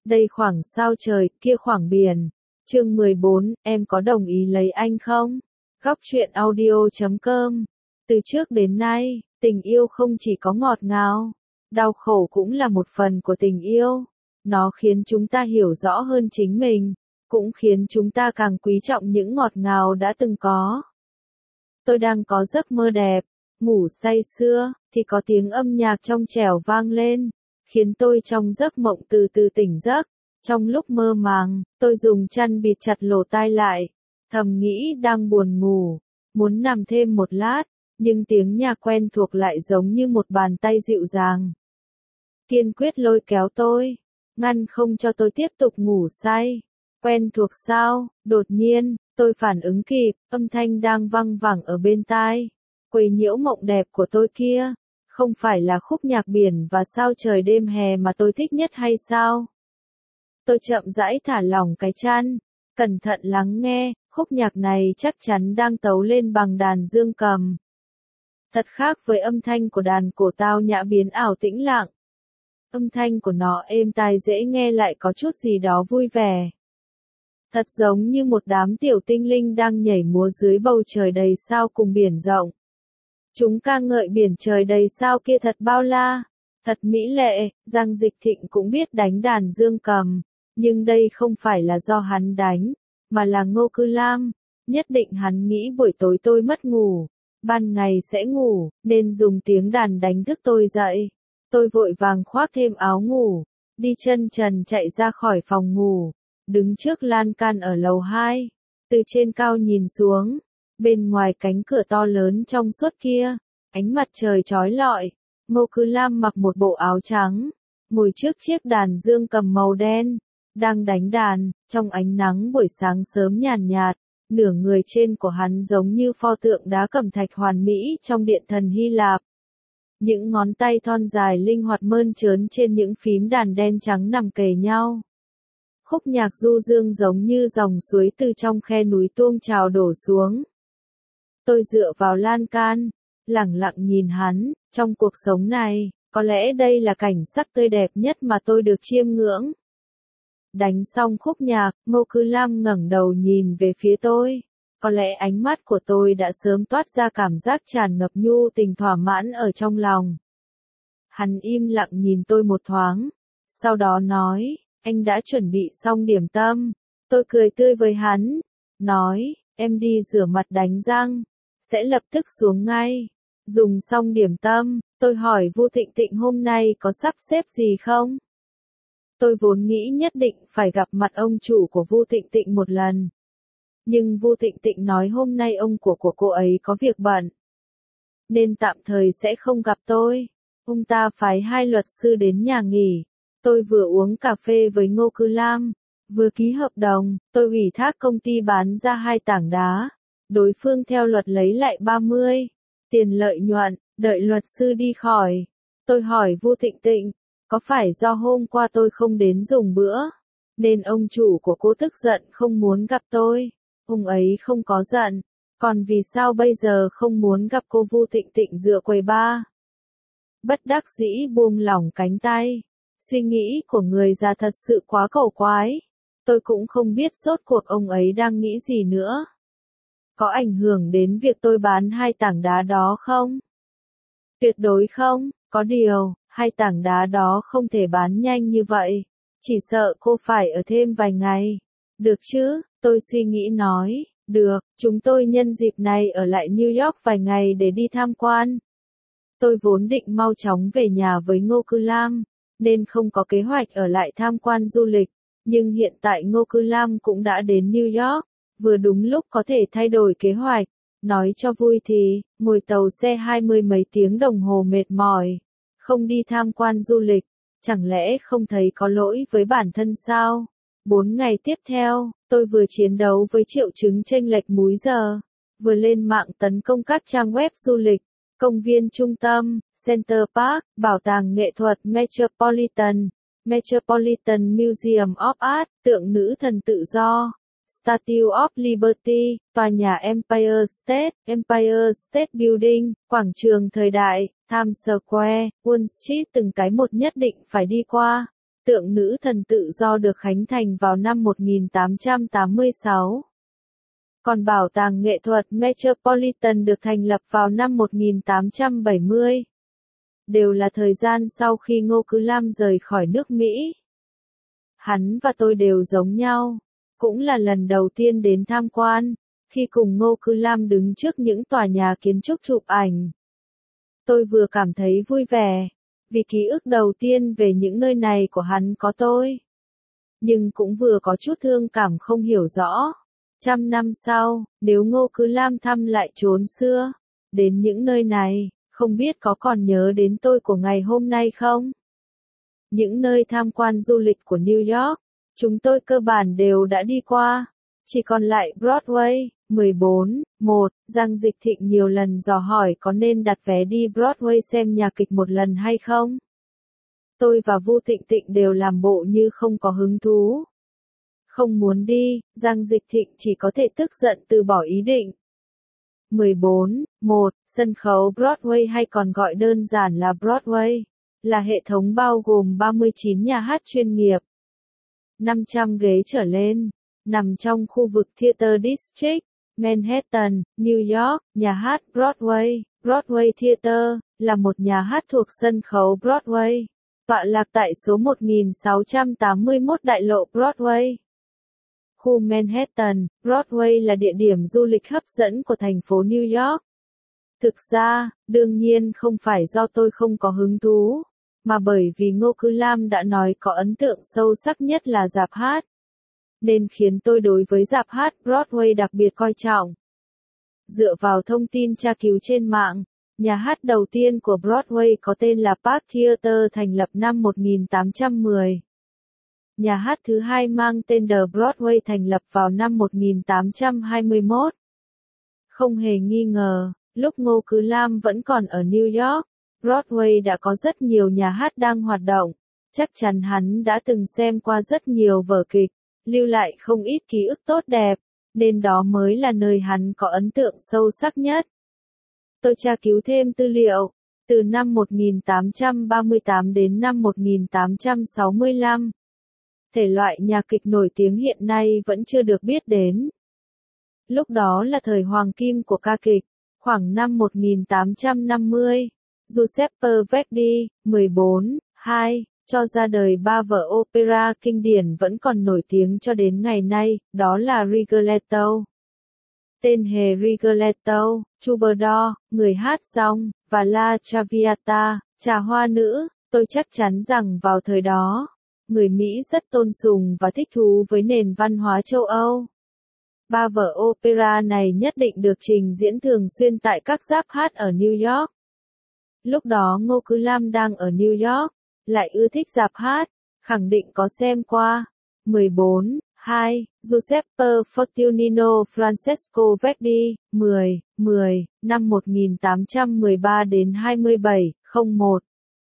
Đây khoảng sao trời, kia khoảng biển. Chương 14, em có đồng ý lấy anh không? Góc truyện audio.com. Từ trước đến nay, tình yêu không chỉ có ngọt ngào, đau khổ cũng là một phần của tình yêu. Nó khiến chúng ta hiểu rõ hơn chính mình, cũng khiến chúng ta càng quý trọng những ngọt ngào đã từng có. Tôi đang có giấc mơ đẹp, ngủ say sưa, thì có tiếng âm nhạc trong trẻo vang lên, khiến tôi trong giấc mộng từ từ tỉnh giấc. Trong lúc mơ màng, tôi dùng chăn bịt chặt lỗ tai lại, thầm nghĩ đang buồn ngủ, muốn nằm thêm một lát, nhưng tiếng nhạc quen thuộc lại giống như một bàn tay dịu dàng, kiên quyết lôi kéo tôi, ngăn không cho tôi tiếp tục ngủ say. Quen thuộc sao? Đột nhiên, tôi phản ứng kịp, âm thanh đang văng vẳng ở bên tai, quấy nhiễu mộng đẹp của tôi kia, không phải là khúc nhạc biển và sao trời đêm hè mà tôi thích nhất hay sao? Tôi chậm rãi thả lỏng cái chăn, cẩn thận lắng nghe, khúc nhạc này chắc chắn đang tấu lên bằng đàn dương cầm. Thật khác với âm thanh của đàn cổ tao nhã biến ảo tĩnh lặng. Âm thanh của nó êm tai dễ nghe lại có chút gì đó vui vẻ. Thật giống như một đám tiểu tinh linh đang nhảy múa dưới bầu trời đầy sao cùng biển rộng. Chúng ca ngợi biển trời đầy sao kia thật bao la, thật mỹ lệ. Giang Dịch Thịnh cũng biết đánh đàn dương cầm, nhưng đây không phải là do hắn đánh, mà là Ngô Cư Lam. Nhất định hắn nghĩ buổi tối tôi mất ngủ, ban ngày sẽ ngủ, nên dùng tiếng đàn đánh thức tôi dậy. Tôi vội vàng khoác thêm áo ngủ, đi chân trần chạy ra khỏi phòng ngủ, đứng trước lan can ở lầu 2, từ trên cao nhìn xuống, bên ngoài cánh cửa to lớn trong suốt kia, ánh mặt trời chói lọi, Ngô Cư Lam mặc một bộ áo trắng, ngồi trước chiếc đàn dương cầm màu đen, đang đánh đàn, trong ánh nắng buổi sáng sớm nhàn nhạt, nửa người trên của hắn giống như pho tượng đá cẩm thạch hoàn mỹ trong điện thần Hy Lạp. Những ngón tay thon dài linh hoạt mơn trớn trên những phím đàn đen trắng nằm kề nhau. Khúc nhạc du dương giống như dòng suối từ trong khe núi tuông trào đổ xuống. Tôi dựa vào lan can, lẳng lặng nhìn hắn. Trong cuộc sống này, có lẽ đây là cảnh sắc tươi đẹp nhất mà tôi được chiêm ngưỡng. Đánh xong khúc nhạc, Ngô Cư Lam ngẩng đầu nhìn về phía tôi. Có lẽ ánh mắt của tôi đã sớm toát ra cảm giác tràn ngập nhu tình thỏa mãn ở trong lòng. Hắn im lặng nhìn tôi một thoáng, sau đó nói, anh đã chuẩn bị xong điểm tâm. Tôi cười tươi với hắn, nói, em đi rửa mặt đánh răng, sẽ lập tức xuống ngay. Dùng xong điểm tâm, tôi hỏi Vu Thịnh Tịnh hôm nay có sắp xếp gì không? Tôi vốn nghĩ nhất định phải gặp mặt ông chủ của Vu Thịnh Tịnh một lần. Nhưng Vu Thịnh Tịnh nói hôm nay ông của cô ấy có việc bận, nên tạm thời sẽ không gặp tôi. Ông ta phái 2 luật sư đến nhà nghỉ. Tôi vừa uống cà phê với Ngô Cư Lam, vừa ký hợp đồng. Tôi ủy thác công ty bán ra 2 tảng đá. Đối phương theo luật lấy lại 30 tiền lợi nhuận, đợi luật sư đi khỏi. Tôi hỏi Vu Thịnh Tịnh, có phải do hôm qua tôi không đến dùng bữa, nên ông chủ của cô tức giận không muốn gặp tôi? Ông ấy không có giận, còn vì sao bây giờ không muốn gặp cô? Vu Thịnh Tịnh dựa quầy bar, bất đắc dĩ buông lỏng cánh tay. Suy nghĩ của người già thật sự quá cổ quái. Tôi cũng không biết rốt cuộc ông ấy đang nghĩ gì nữa. Có ảnh hưởng đến việc tôi bán 2 tảng đá đó không? Tuyệt đối không, có điều, 2 tảng đá đó không thể bán nhanh như vậy. Chỉ sợ cô phải ở thêm vài ngày. Được chứ, tôi suy nghĩ nói, được, chúng tôi nhân dịp này ở lại New York vài ngày để đi tham quan. Tôi vốn định mau chóng về nhà với Ngô Cư Lam, nên không có kế hoạch ở lại tham quan du lịch. Nhưng hiện tại Ngô Cư Lam cũng đã đến New York, vừa đúng lúc có thể thay đổi kế hoạch. Nói cho vui thì, ngồi tàu xe 20 mấy tiếng đồng hồ mệt mỏi, không đi tham quan du lịch, chẳng lẽ không thấy có lỗi với bản thân sao? 4 ngày tiếp theo, tôi vừa chiến đấu với triệu chứng chênh lệch múi giờ, vừa lên mạng tấn công các trang web du lịch, công viên trung tâm, Center Park, bảo tàng nghệ thuật Metropolitan Museum of Art, tượng nữ thần tự do, Statue of Liberty, tòa nhà Empire State Building, quảng trường thời đại, Times Square, Wall Street, từng cái một nhất định phải đi qua. Tượng nữ thần tự do được khánh thành vào năm 1886. Còn Bảo tàng nghệ thuật Metropolitan được thành lập vào năm 1870. Đều là thời gian sau khi Ngô Cứ Lam rời khỏi nước Mỹ. Hắn và tôi đều giống nhau. Cũng là lần đầu tiên đến tham quan, khi cùng Ngô Cứ Lam đứng trước những tòa nhà kiến trúc chụp ảnh. Tôi vừa cảm thấy vui vẻ, vì ký ức đầu tiên về những nơi này của hắn có tôi. Nhưng cũng vừa có chút thương cảm không hiểu rõ. 100 năm sau, nếu Ngô Cứ Lam thăm lại chốn xưa, đến những nơi này, không biết có còn nhớ đến tôi của ngày hôm nay không? Những nơi tham quan du lịch của New York, chúng tôi cơ bản đều đã đi qua. Chỉ còn lại Broadway. 14.1, Giang Dịch Thịnh nhiều lần dò hỏi có nên đặt vé đi Broadway xem nhạc kịch một lần hay không. Tôi và Vu Thịnh Thịnh đều làm bộ như không có hứng thú. Không muốn đi, Giang Dịch Thịnh chỉ có thể tức giận từ bỏ ý định. 14.1, Sân khấu Broadway hay còn gọi đơn giản là Broadway, là hệ thống bao gồm 39 nhà hát chuyên nghiệp, 500 ghế trở lên, nằm trong khu vực Theater District, Manhattan, New York. Nhà hát Broadway, Broadway Theater, là một nhà hát thuộc sân khấu Broadway, tọa lạc tại số 1681 đại lộ Broadway. Khu Manhattan, Broadway là địa điểm du lịch hấp dẫn của thành phố New York. Thực ra, đương nhiên không phải do tôi không có hứng thú, mà bởi vì Ngô Cứ Lam đã nói có ấn tượng sâu sắc nhất là rạp hát, nên khiến tôi đối với rạp hát Broadway đặc biệt coi trọng. Dựa vào thông tin tra cứu trên mạng, nhà hát đầu tiên của Broadway có tên là Park Theater thành lập năm 1810. Nhà hát thứ hai mang tên The Broadway thành lập vào năm 1821. Không hề nghi ngờ, lúc Ngô Cứ Lam vẫn còn ở New York, Broadway đã có rất nhiều nhà hát đang hoạt động. Chắc chắn hắn đã từng xem qua rất nhiều vở kịch, lưu lại không ít ký ức tốt đẹp, nên đó mới là nơi hắn có ấn tượng sâu sắc nhất. Tôi tra cứu thêm tư liệu, từ năm 1838 đến năm 1865. Thể loại nhạc kịch nổi tiếng hiện nay vẫn chưa được biết đến. Lúc đó là thời hoàng kim của ca kịch, khoảng năm 1850, Giuseppe Verdi, 14.2, cho ra đời 3 vở opera kinh điển vẫn còn nổi tiếng cho đến ngày nay, đó là Rigoletto. Tên hề Rigoletto, Troubadour, người hát rong, và La Traviata, trà hoa nữ. Tôi chắc chắn rằng vào thời đó, người Mỹ rất tôn sùng và thích thú với nền văn hóa châu Âu. 3 vở opera này nhất định được trình diễn thường xuyên tại các rạp hát ở New York. Lúc đó Ngô Cứ Lam đang ở New York, lại ưa thích rạp hát, khẳng định có xem qua. 14.2, Giuseppe Fortunino Francesco Verdi, 10, năm 1813 đến 27.01.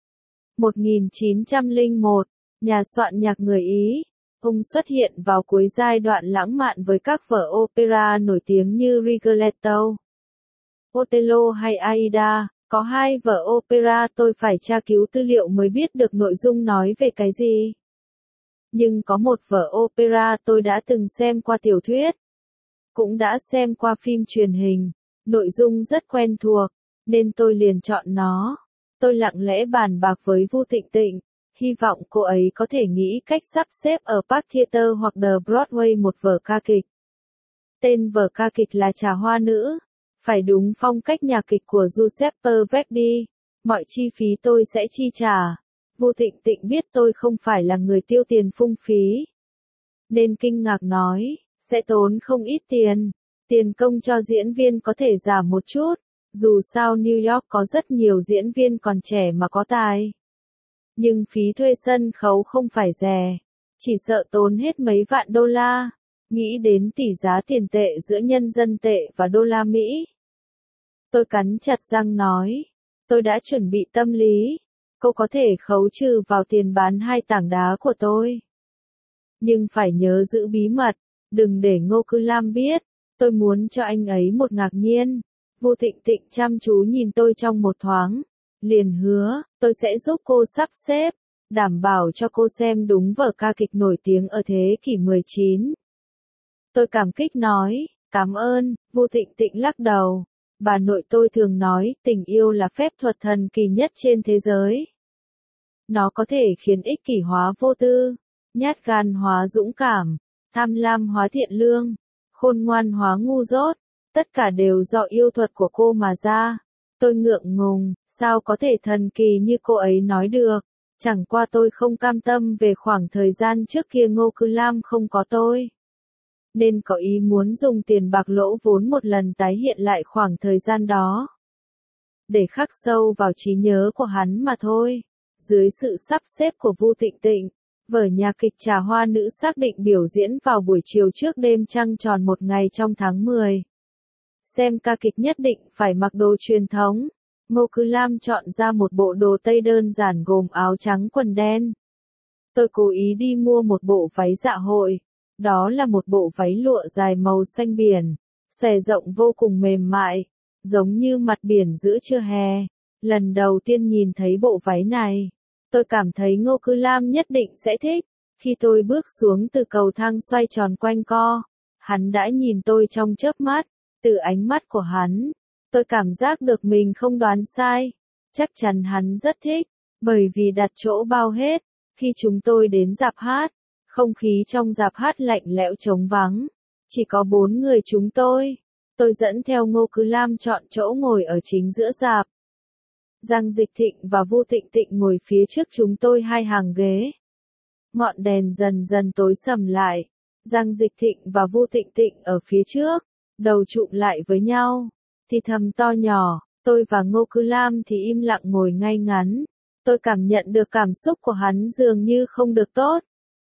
1901, nhà soạn nhạc người Ý. Ông xuất hiện vào cuối giai đoạn lãng mạn với các vở opera nổi tiếng như Rigoletto, Otello hay Aida. Có 2 vở opera tôi phải tra cứu tư liệu mới biết được nội dung nói về cái gì. Nhưng có một vở opera tôi đã từng xem qua tiểu thuyết, cũng đã xem qua phim truyền hình, nội dung rất quen thuộc, nên tôi liền chọn nó. Tôi lặng lẽ bàn bạc với Vu Thịnh Thịnh, hy vọng cô ấy có thể nghĩ cách sắp xếp ở Park Theater hoặc The Broadway một vở ca kịch. Tên vở ca kịch là Trà Hoa Nữ, phải đúng phong cách nhạc kịch của Giuseppe Verdi, mọi chi phí tôi sẽ chi trả. Vu Thịnh Thịnh biết tôi không phải là người tiêu tiền phung phí, nên kinh ngạc nói, sẽ tốn không ít tiền. Tiền công cho diễn viên có thể giảm một chút, dù sao New York có rất nhiều diễn viên còn trẻ mà có tài. Nhưng phí thuê sân khấu không phải rẻ, chỉ sợ tốn hết mấy vạn đô la. Nghĩ đến tỷ giá tiền tệ giữa nhân dân tệ và đô la Mỹ, tôi cắn chặt răng nói, tôi đã chuẩn bị tâm lý, cô có thể khấu trừ vào tiền bán 2 tảng đá của tôi. Nhưng phải nhớ giữ bí mật, đừng để Ngô Cứ Lam biết, tôi muốn cho anh ấy một ngạc nhiên. Vu Thịnh Thịnh chăm chú nhìn tôi trong một thoáng, liền hứa, tôi sẽ giúp cô sắp xếp. đảm bảo cho cô xem đúng vở ca kịch nổi tiếng ở thế kỷ 19. Tôi cảm kích nói, cảm ơn, Vu Tịnh Tịnh lắc đầu. Bà nội tôi thường nói, tình yêu là phép thuật thần kỳ nhất trên thế giới. Nó có thể khiến ích kỷ hóa vô tư, nhát gan hóa dũng cảm, tham lam hóa thiện lương, khôn ngoan hóa ngu dốt, tất cả đều do yêu thuật của cô mà ra. Tôi ngượng ngùng, sao có thể thần kỳ như cô ấy nói được, chẳng qua tôi không cam tâm về khoảng thời gian trước kia Ngô Cư Lam không có tôi. Nên có ý muốn dùng tiền bạc lỗ vốn một lần tái hiện lại khoảng thời gian đó. Để khắc sâu vào trí nhớ của hắn mà thôi. Dưới sự sắp xếp của Vu Tịnh Tịnh, vở nhạc kịch Trà Hoa Nữ xác định biểu diễn vào buổi chiều trước đêm trăng tròn một ngày trong tháng 10. Xem ca kịch nhất định phải mặc đồ truyền thống. Ngô Cư Lam chọn ra một bộ đồ tây đơn giản gồm áo trắng quần đen. Tôi cố ý đi mua một bộ váy dạ hội. Đó là một bộ váy lụa dài màu xanh biển, xòe rộng vô cùng mềm mại, giống như mặt biển giữa trưa hè. Lần đầu tiên nhìn thấy bộ váy này, tôi cảm thấy Ngô Cư Lam nhất định sẽ thích. Khi tôi bước xuống từ cầu thang xoay tròn quanh co, hắn đã nhìn tôi trong chớp mắt. Từ ánh mắt của hắn, tôi cảm giác được mình không đoán sai. Chắc chắn hắn rất thích, bởi vì đặt chỗ bao hết. Khi chúng tôi đến rạp hát, không khí trong rạp hát lạnh lẽo trống vắng. Chỉ có 4 người chúng tôi. Tôi dẫn theo Ngô Cư Lam chọn chỗ ngồi ở chính giữa rạp. Giang Dịch Thịnh và Vu Tịnh Tịnh ngồi phía trước chúng tôi 2 hàng ghế. Ngọn đèn dần dần tối sầm lại. Giang Dịch Thịnh và Vu Tịnh Tịnh ở phía trước, đầu chụm lại với nhau, thì thầm to nhỏ. Tôi và Ngô Cư Lam thì im lặng ngồi ngay ngắn. Tôi cảm nhận được cảm xúc của hắn dường như không được tốt.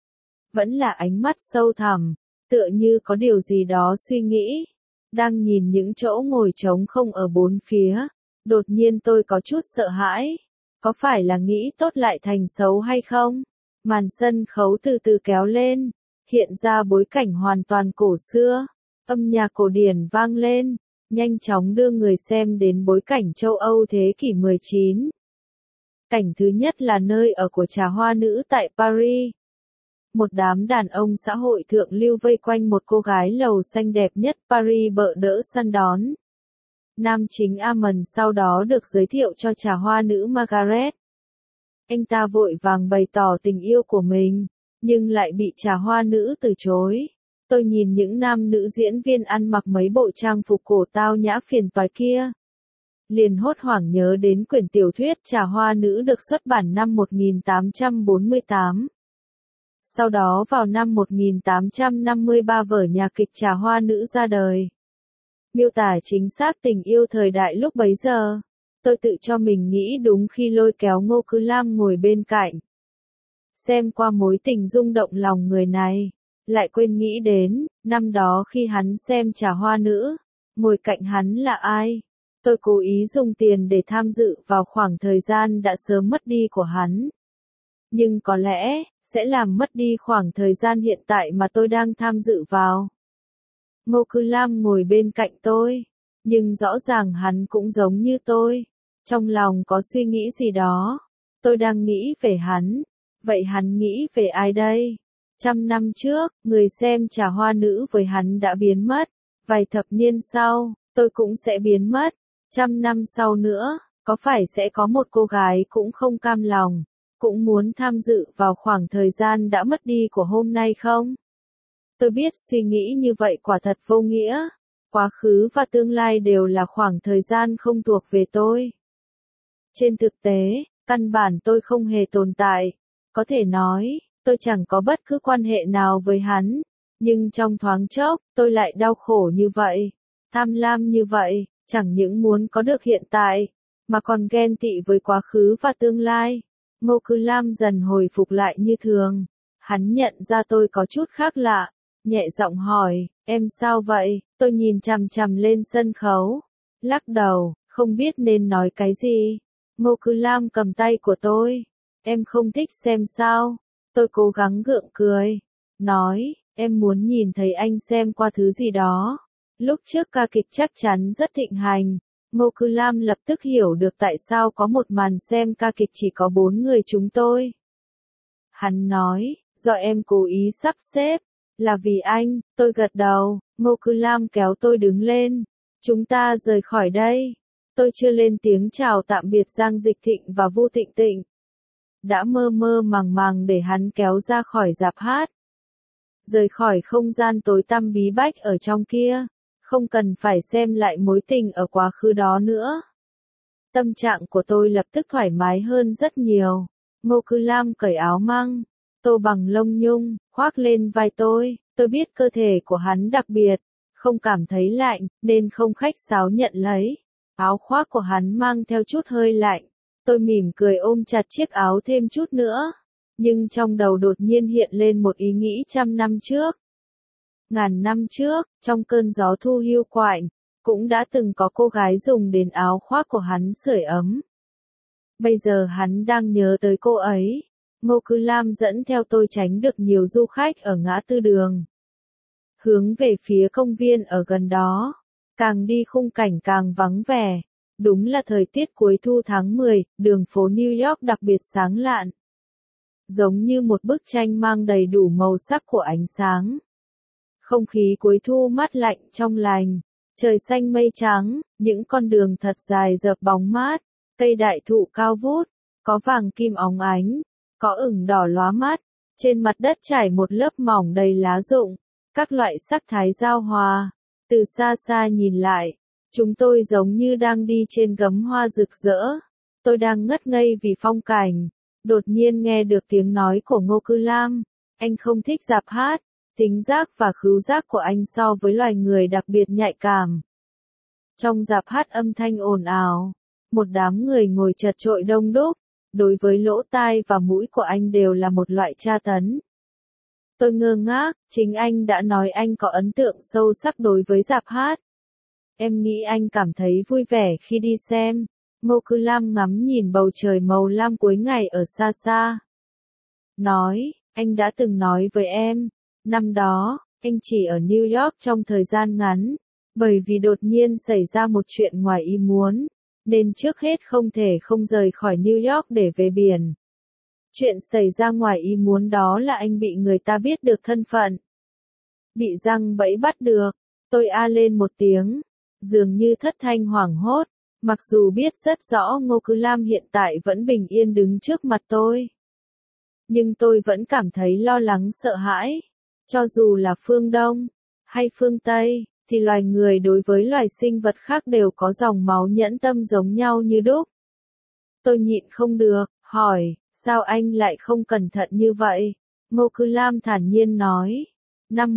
Vẫn là ánh mắt sâu thẳm, tựa như có điều gì đó suy nghĩ. Đang nhìn những chỗ ngồi trống không ở bốn phía, đột nhiên tôi có chút sợ hãi. Có phải là nghĩ tốt lại thành xấu hay không? Màn sân khấu từ từ kéo lên, hiện ra bối cảnh hoàn toàn cổ xưa. Âm nhạc cổ điển vang lên, nhanh chóng đưa người xem đến bối cảnh châu Âu thế kỷ 19. Cảnh thứ nhất là nơi ở của Trà Hoa Nữ tại Paris. Một đám đàn ông xã hội thượng lưu vây quanh một cô gái lầu xanh đẹp nhất Paris bợ đỡ săn đón. Nam chính Amon sau đó được giới thiệu cho Trà Hoa Nữ Margaret. Anh ta vội vàng bày tỏ tình yêu của mình, nhưng lại bị Trà Hoa Nữ từ chối. Tôi nhìn những nam nữ diễn viên ăn mặc mấy bộ trang phục cổ tao nhã phiền toái kia, liền hốt hoảng nhớ đến quyển tiểu thuyết Trà Hoa Nữ được xuất bản năm 1848. Sau đó vào năm 1853 vở nhạc kịch Trà Hoa Nữ ra đời. Miêu tả chính xác tình yêu thời đại lúc bấy giờ. Tôi tự cho mình nghĩ đúng khi lôi kéo Ngô Cư Lam ngồi bên cạnh. Xem qua mối tình rung động lòng người này, lại quên nghĩ đến, năm đó khi hắn xem Trà Hoa Nữ, ngồi cạnh hắn là ai. Tôi cố ý dùng tiền để tham dự vào khoảng thời gian đã sớm mất đi của hắn. Nhưng có lẽ, sẽ làm mất đi khoảng thời gian hiện tại mà tôi đang tham dự vào. Ngô Cư Lam ngồi bên cạnh tôi, nhưng rõ ràng hắn cũng giống như tôi. Trong lòng có suy nghĩ gì đó. Tôi đang nghĩ về hắn. Vậy hắn nghĩ về ai đây? 100 năm trước, người xem Trà Hoa Nữ với hắn đã biến mất. Vài thập niên sau, tôi cũng sẽ biến mất. 100 năm sau nữa, có phải sẽ có một cô gái cũng không cam lòng, cũng muốn tham dự vào khoảng thời gian đã mất đi của hôm nay không? Tôi biết suy nghĩ như vậy quả thật vô nghĩa. Quá khứ và tương lai đều là khoảng thời gian không thuộc về tôi. Trên thực tế, căn bản tôi không hề tồn tại. Có thể nói, tôi chẳng có bất cứ quan hệ nào với hắn. Nhưng trong thoáng chốc, tôi lại đau khổ như vậy. Tham lam như vậy, chẳng những muốn có được hiện tại, mà còn ghen tị với quá khứ và tương lai. Ngô Cư Lam dần hồi phục lại như thường. Hắn nhận ra tôi có chút khác lạ. Nhẹ giọng hỏi, em sao vậy? Tôi nhìn chằm chằm lên sân khấu. Lắc đầu, không biết nên nói cái gì. Ngô Cư Lam cầm tay của tôi. Em không thích xem sao? Tôi cố gắng gượng cười. Nói, em muốn nhìn thấy anh xem qua thứ gì đó. Lúc trước ca kịch chắc chắn rất thịnh hành. Ngô Cư Lam lập tức hiểu được tại sao có một màn xem ca kịch chỉ có 4 người chúng tôi. Hắn nói, do em cố ý sắp xếp, là vì anh, tôi gật đầu, Ngô Cư Lam kéo tôi đứng lên. Chúng ta rời khỏi đây. Tôi chưa lên tiếng chào tạm biệt Giang Dịch Thịnh và Vu Thịnh Tịnh. Đã mơ mơ màng màng để hắn kéo ra khỏi rạp hát. Rời khỏi không gian tối tăm bí bách ở trong kia. Không cần phải xem lại mối tình ở quá khứ đó nữa. Tâm trạng của tôi lập tức thoải mái hơn rất nhiều. Ngô Cư Lam cởi áo măng, tô bằng lông nhung, khoác lên vai tôi. Tôi biết cơ thể của hắn đặc biệt, không cảm thấy lạnh, nên không khách sáo nhận lấy. Áo khoác của hắn mang theo chút hơi lạnh. Tôi mỉm cười ôm chặt chiếc áo thêm chút nữa. Nhưng trong đầu đột nhiên hiện lên một ý nghĩ 100 năm trước. Ngàn năm trước, trong cơn gió thu hiu quạnh, cũng đã từng có cô gái dùng đến áo khoác của hắn sưởi ấm. Bây giờ hắn đang nhớ tới cô ấy. Ngô Cư Lam dẫn theo tôi tránh được nhiều du khách ở ngã tư đường. Hướng về phía công viên ở gần đó. Càng đi khung cảnh càng vắng vẻ. Đúng là thời tiết cuối thu tháng 10, đường phố New York đặc biệt sáng lạn. Giống như một bức tranh mang đầy đủ màu sắc của ánh sáng. Không khí cuối thu mát lạnh trong lành. Trời xanh mây trắng, những con đường thật dài dợp bóng mát. Cây đại thụ cao vút, có vàng kim óng ánh, có ửng đỏ lóa mắt. Trên mặt đất trải một lớp mỏng đầy lá rụng. Các loại sắc thái giao hòa. Từ xa xa nhìn lại, chúng tôi giống như đang đi trên gấm hoa rực rỡ. Tôi đang ngất ngây vì phong cảnh. Đột nhiên nghe được tiếng nói của Ngô Cư Lam. Anh không thích rạp hát. Tính giác và khứu giác của anh so với loài người đặc biệt nhạy cảm. Trong rạp hát âm thanh ồn ào. Một đám người ngồi chật chội đông đúc. Đối với lỗ tai và mũi của anh đều là một loại tra tấn. Tôi ngơ ngác, chính anh đã nói anh có ấn tượng sâu sắc đối với rạp hát. Em nghĩ anh cảm thấy vui vẻ khi đi xem. Ngô Cư Lam ngắm nhìn bầu trời màu lam cuối ngày ở xa xa. Nói, anh đã từng nói với em, năm đó, anh chỉ ở New York trong thời gian ngắn, bởi vì đột nhiên xảy ra một chuyện ngoài ý muốn, nên trước hết không thể không rời khỏi New York để về biển. Chuyện xảy ra ngoài ý muốn đó là anh bị người ta biết được thân phận. Bị giăng bẫy bắt được, tôi a lên một tiếng, dường như thất thanh hoảng hốt, mặc dù biết rất rõ Ngô Cư Lam hiện tại vẫn bình yên đứng trước mặt tôi. Nhưng tôi vẫn cảm thấy lo lắng sợ hãi. Cho dù là phương Đông, hay phương Tây, thì loài người đối với loài sinh vật khác đều có dòng máu nhẫn tâm giống nhau như đúc. Tôi nhịn không được, hỏi, sao anh lại không cẩn thận như vậy? Ngô Cư Lam thản nhiên nói, năm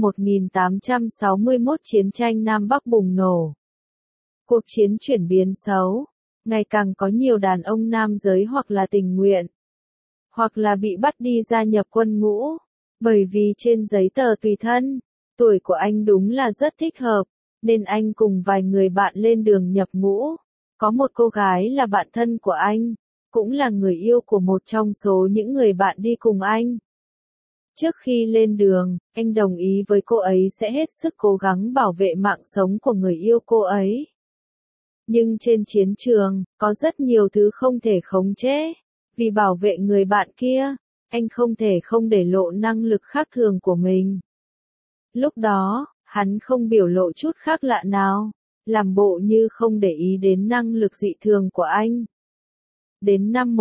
1861 chiến tranh Nam Bắc bùng nổ. Cuộc chiến chuyển biến xấu, ngày càng có nhiều đàn ông nam giới hoặc là tình nguyện, hoặc là bị bắt đi gia nhập quân ngũ. Bởi vì trên giấy tờ tùy thân, tuổi của anh đúng là rất thích hợp, nên anh cùng vài người bạn lên đường nhập ngũ. Có một cô gái là bạn thân của anh, cũng là người yêu của một trong số những người bạn đi cùng anh. Trước khi lên đường, anh đồng ý với cô ấy sẽ hết sức cố gắng bảo vệ mạng sống của người yêu cô ấy. Nhưng trên chiến trường, có rất nhiều thứ không thể khống chế. Vì bảo vệ người bạn kia, anh không thể không để lộ năng lực khác thường của mình. Lúc đó, hắn không biểu lộ chút khác lạ nào, làm bộ như không để ý đến năng lực dị thường của anh. Đến năm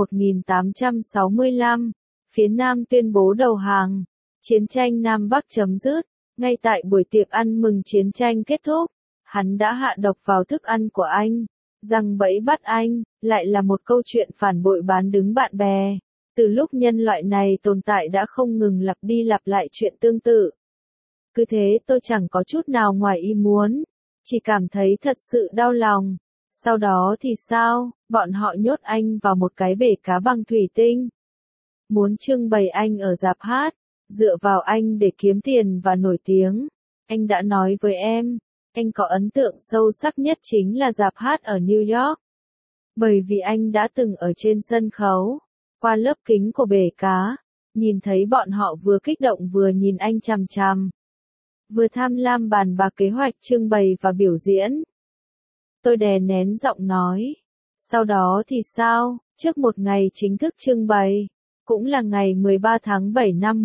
1865, phía Nam tuyên bố đầu hàng, chiến tranh Nam Bắc chấm dứt. Ngay tại buổi tiệc ăn mừng chiến tranh kết thúc, hắn đã hạ độc vào thức ăn của anh, giăng bẫy bắt anh, lại là một câu chuyện phản bội bán đứng bạn bè. Từ lúc nhân loại này tồn tại đã không ngừng lặp đi lặp lại chuyện tương tự. Cứ thế tôi chẳng có chút nào ngoài ý muốn, chỉ cảm thấy thật sự đau lòng. Sau đó thì sao, bọn họ nhốt anh vào một cái bể cá bằng thủy tinh. Muốn trưng bày anh ở rạp hát, dựa vào anh để kiếm tiền và nổi tiếng. Anh đã nói với em, anh có ấn tượng sâu sắc nhất chính là rạp hát ở New York. Bởi vì anh đã từng ở trên sân khấu, qua lớp kính của bể cá, nhìn thấy bọn họ vừa kích động vừa nhìn anh chằm chằm, vừa tham lam bàn bạc kế hoạch trưng bày và biểu diễn. Tôi đè nén giọng nói. Sau đó thì sao, trước một ngày chính thức trưng bày, cũng là ngày 13 tháng 7 năm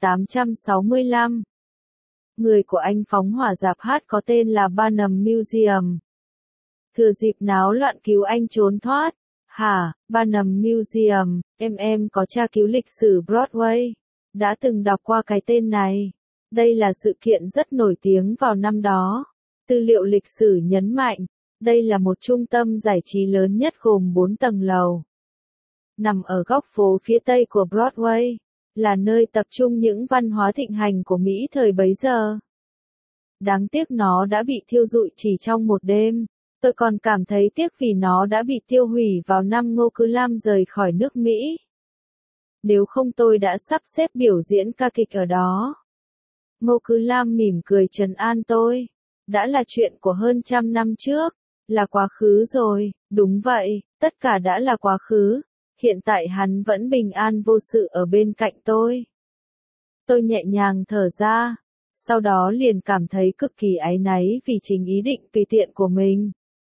1865. Người của anh phóng hỏa rạp hát có tên là Barnum Museum. Thừa dịp náo loạn cứu anh trốn thoát. Hả, Barnum Museum, em có tra cứu lịch sử Broadway. Đã từng đọc qua cái tên này. Đây là sự kiện rất nổi tiếng vào năm đó. Tư liệu lịch sử nhấn mạnh, đây là một trung tâm giải trí lớn nhất gồm 4 tầng lầu. Nằm ở góc phố phía tây của Broadway, là nơi tập trung những văn hóa thịnh hành của Mỹ thời bấy giờ. Đáng tiếc nó đã bị thiêu rụi chỉ trong một đêm. Tôi còn cảm thấy tiếc vì nó đã bị tiêu hủy vào năm Ngô Cứ Lam rời khỏi nước Mỹ. Nếu không tôi đã sắp xếp biểu diễn ca kịch ở đó. Ngô Cứ Lam mỉm cười trấn an tôi. Đã là chuyện của hơn 100 năm trước. Là quá khứ rồi, đúng vậy, tất cả đã là quá khứ. Hiện tại hắn vẫn bình an vô sự ở bên cạnh tôi. Tôi nhẹ nhàng thở ra. Sau đó liền cảm thấy cực kỳ áy náy vì chính ý định tùy tiện của mình.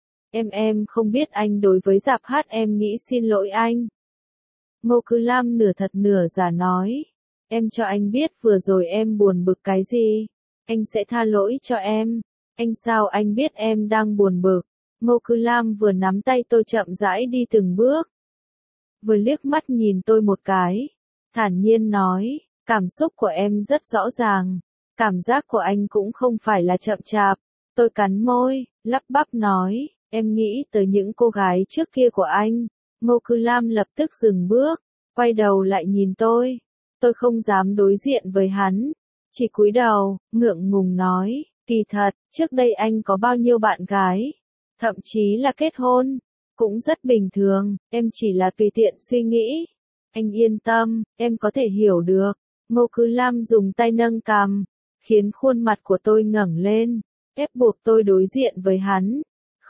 Em không biết anh đối với rạp hát em nghĩ xin lỗi anh. Ngô Cứ Lam nửa thật nửa giả nói. Em cho anh biết vừa rồi em buồn bực cái gì. Anh sẽ tha lỗi cho em. Anh sao anh biết em đang buồn bực. Ngô Cứ Lam vừa nắm tay tôi chậm rãi đi từng bước. Vừa liếc mắt nhìn tôi một cái. Thản nhiên nói, cảm xúc của em rất rõ ràng. Cảm giác của anh cũng không phải là chậm chạp. Tôi cắn môi, lắp bắp nói, em nghĩ tới những cô gái trước kia của anh. Ngô Cứ Lam lập tức dừng bước, quay đầu lại nhìn tôi. Tôi không dám đối diện với hắn. Chỉ cúi đầu, ngượng ngùng nói, kỳ thật, trước đây anh có bao nhiêu bạn gái. Thậm chí là kết hôn. Cũng rất bình thường, em chỉ là tùy tiện suy nghĩ. Anh yên tâm, em có thể hiểu được. Ngô Cứ Lam dùng tay nâng cằm, khiến khuôn mặt của tôi ngẩng lên, ép buộc tôi đối diện với hắn.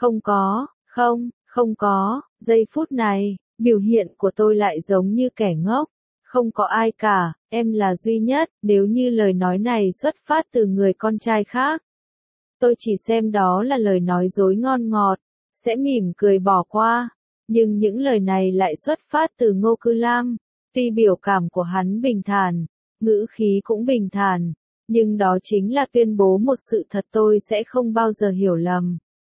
Không có, giây phút này, biểu hiện của tôi lại giống như kẻ ngốc. Không có ai cả, em là duy nhất, nếu như lời nói này xuất phát từ người con trai khác. Tôi chỉ xem đó là lời nói dối ngon ngọt, sẽ mỉm cười bỏ qua. Nhưng những lời này lại xuất phát từ Ngô Cứ Lam. Tuy biểu cảm của hắn bình thản, ngữ khí cũng bình thản, nhưng đó chính là tuyên bố một sự thật tôi sẽ không bao giờ hiểu lầm.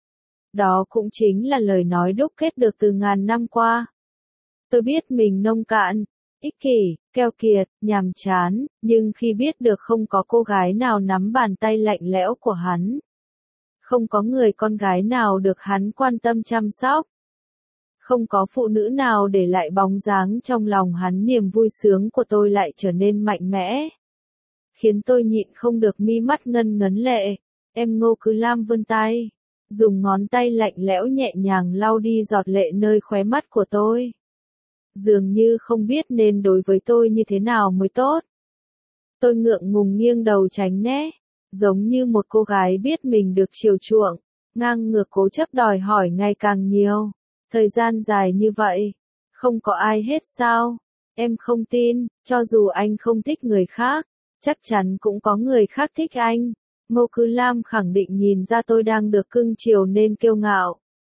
Đó cũng chính là lời nói đúc kết được từ ngàn năm qua. Tôi biết mình nông cạn, ích kỷ, keo kiệt, nhàm chán, nhưng khi biết được không có cô gái nào nắm bàn tay lạnh lẽo của hắn, không có người con gái nào được hắn quan tâm chăm sóc, không có phụ nữ nào để lại bóng dáng trong lòng hắn, niềm vui sướng của tôi lại trở nên mạnh mẽ, khiến tôi nhịn không được mi mắt ngân ngấn lệ. Em Ngô Cứ Lam vươn tay, dùng ngón tay lạnh lẽo nhẹ nhàng lau đi giọt lệ nơi khóe mắt của tôi. Dường như không biết nên đối với tôi như thế nào mới tốt. Tôi ngượng ngùng nghiêng đầu tránh né, giống như một cô gái biết mình được chiều chuộng, ngang ngược cố chấp đòi hỏi ngày càng nhiều. Thời gian dài như vậy, không có ai hết sao? Em không tin, cho dù anh không thích người khác, chắc chắn cũng có người khác thích anh. Ngô Cứ Lam khẳng định nhìn ra tôi đang được cưng chiều nên kiêu ngạo.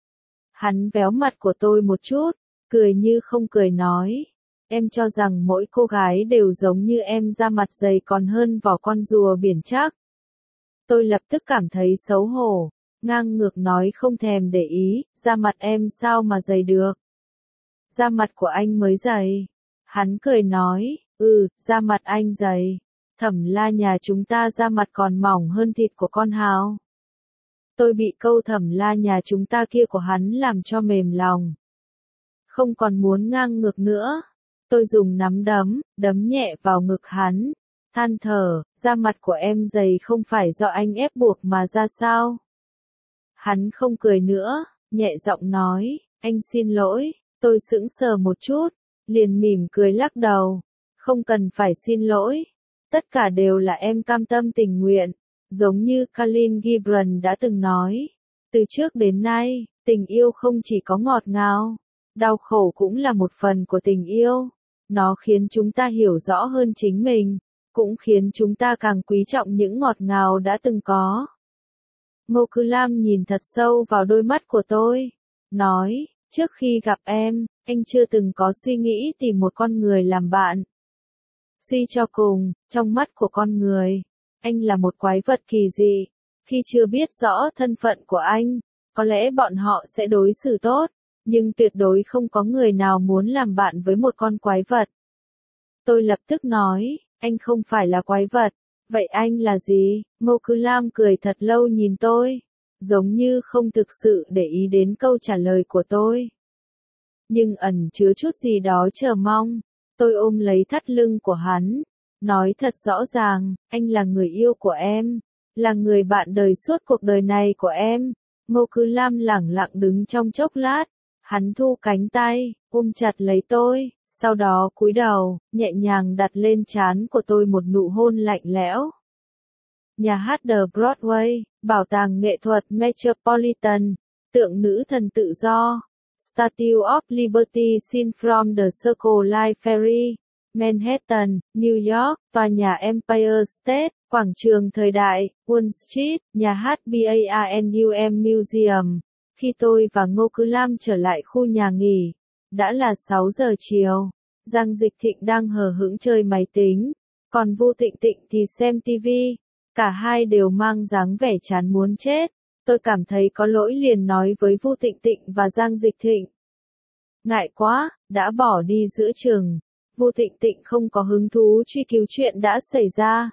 Hắn véo mặt của tôi một chút, cười như không cười nói. Em cho rằng mỗi cô gái đều giống như em, da mặt dày còn hơn vỏ con rùa biển chắc. Tôi lập tức cảm thấy xấu hổ, ngang ngược nói không thèm để ý, da mặt em sao mà dày được. Da mặt của anh mới dày. Hắn cười nói, da mặt anh dày. Thẩm La nhà chúng ta da mặt còn mỏng hơn thịt của con hào. Tôi bị câu Thẩm La nhà chúng ta kia của hắn làm cho mềm lòng. Không còn muốn ngang ngược nữa. Tôi dùng nắm đấm nhẹ vào ngực hắn, than thở, da mặt của em dày không phải do anh ép buộc mà ra sao? Hắn không cười nữa, nhẹ giọng nói, anh xin lỗi. Tôi sững sờ một chút, liền mỉm cười lắc đầu. Không cần phải xin lỗi. Tất cả đều là em cam tâm tình nguyện, giống như Khalil Gibran đã từng nói. Từ trước đến nay, tình yêu không chỉ có ngọt ngào, đau khổ cũng là một phần của tình yêu. Nó khiến chúng ta hiểu rõ hơn chính mình, cũng khiến chúng ta càng quý trọng những ngọt ngào đã từng có. Ngô Cứ Lam nhìn thật sâu vào đôi mắt của tôi, nói, trước khi gặp em, Anh chưa từng có suy nghĩ tìm một con người làm bạn. Suy cho cùng, trong mắt của con người, anh là một quái vật kỳ dị. Khi chưa biết rõ thân phận của anh, có lẽ bọn họ sẽ đối xử tốt, nhưng tuyệt đối không có người nào muốn làm bạn với một con quái vật. Tôi lập tức nói, anh không phải là quái vật. Vậy anh là gì? Ngô Cứ Lam cười thật lâu nhìn tôi, giống như không thực sự để ý đến câu trả lời của tôi. Nhưng ẩn chứa chút gì đó chờ mong. Tôi ôm lấy thắt lưng của hắn, nói thật rõ ràng, anh là người yêu của em, là người bạn đời suốt cuộc đời này của em. Ngô Cứ Lam lẳng lặng đứng trong chốc lát, hắn thu cánh tay, ôm chặt lấy tôi, sau đó cúi đầu, nhẹ nhàng đặt lên trán của tôi một nụ hôn lạnh lẽo. Nhà hát The Broadway, Bảo tàng nghệ thuật Metropolitan, tượng nữ thần tự do, Statue of Liberty seen from the Circle Line Ferry, Manhattan, New York, tòa nhà Empire State, quảng trường thời đại, Wall Street, nhà hát BARNUM Museum. Khi tôi và Ngô Cứ Lam trở lại khu nhà nghỉ, đã là 6 giờ chiều. Giang Dịch Thịnh đang hờ hững chơi máy tính, còn Vu Tịnh Tịnh thì xem TV. Cả hai đều mang dáng vẻ chán muốn chết. Tôi cảm thấy có lỗi liền nói với Vu Tịnh Tịnh và Giang Dịch Thịnh. Ngại quá, đã bỏ đi giữa chừng. Vu Tịnh Tịnh không có hứng thú truy cứu chuyện đã xảy ra.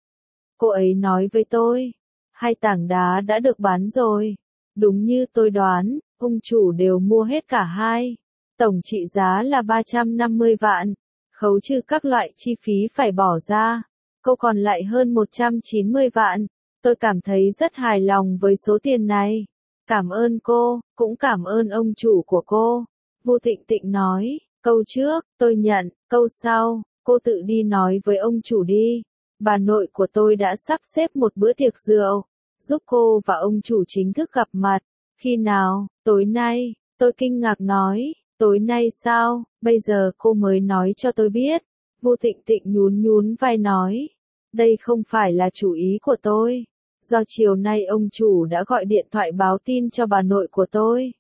Cô ấy nói với tôi, 2 tảng đá đã được bán rồi. Đúng như tôi đoán, ông chủ đều mua hết cả hai. Tổng trị giá là 350 vạn, khấu trừ các loại chi phí phải bỏ ra. Cô còn lại hơn 190 vạn. Tôi cảm thấy rất hài lòng với số tiền này. Cảm ơn cô, cũng cảm ơn ông chủ của cô. Vu Tịnh Tịnh nói, câu trước, tôi nhận, câu sau, cô tự đi nói với ông chủ đi. Bà nội của tôi đã sắp xếp một bữa tiệc rượu, giúp cô và ông chủ chính thức gặp mặt. Khi nào? Tối nay, tôi kinh ngạc nói, tối nay sao, bây giờ cô mới nói cho tôi biết. Vu Tịnh Tịnh nhún nhún vai nói, đây không phải là chủ ý của tôi. Do chiều nay ông chủ đã gọi điện thoại báo tin cho bà nội của tôi.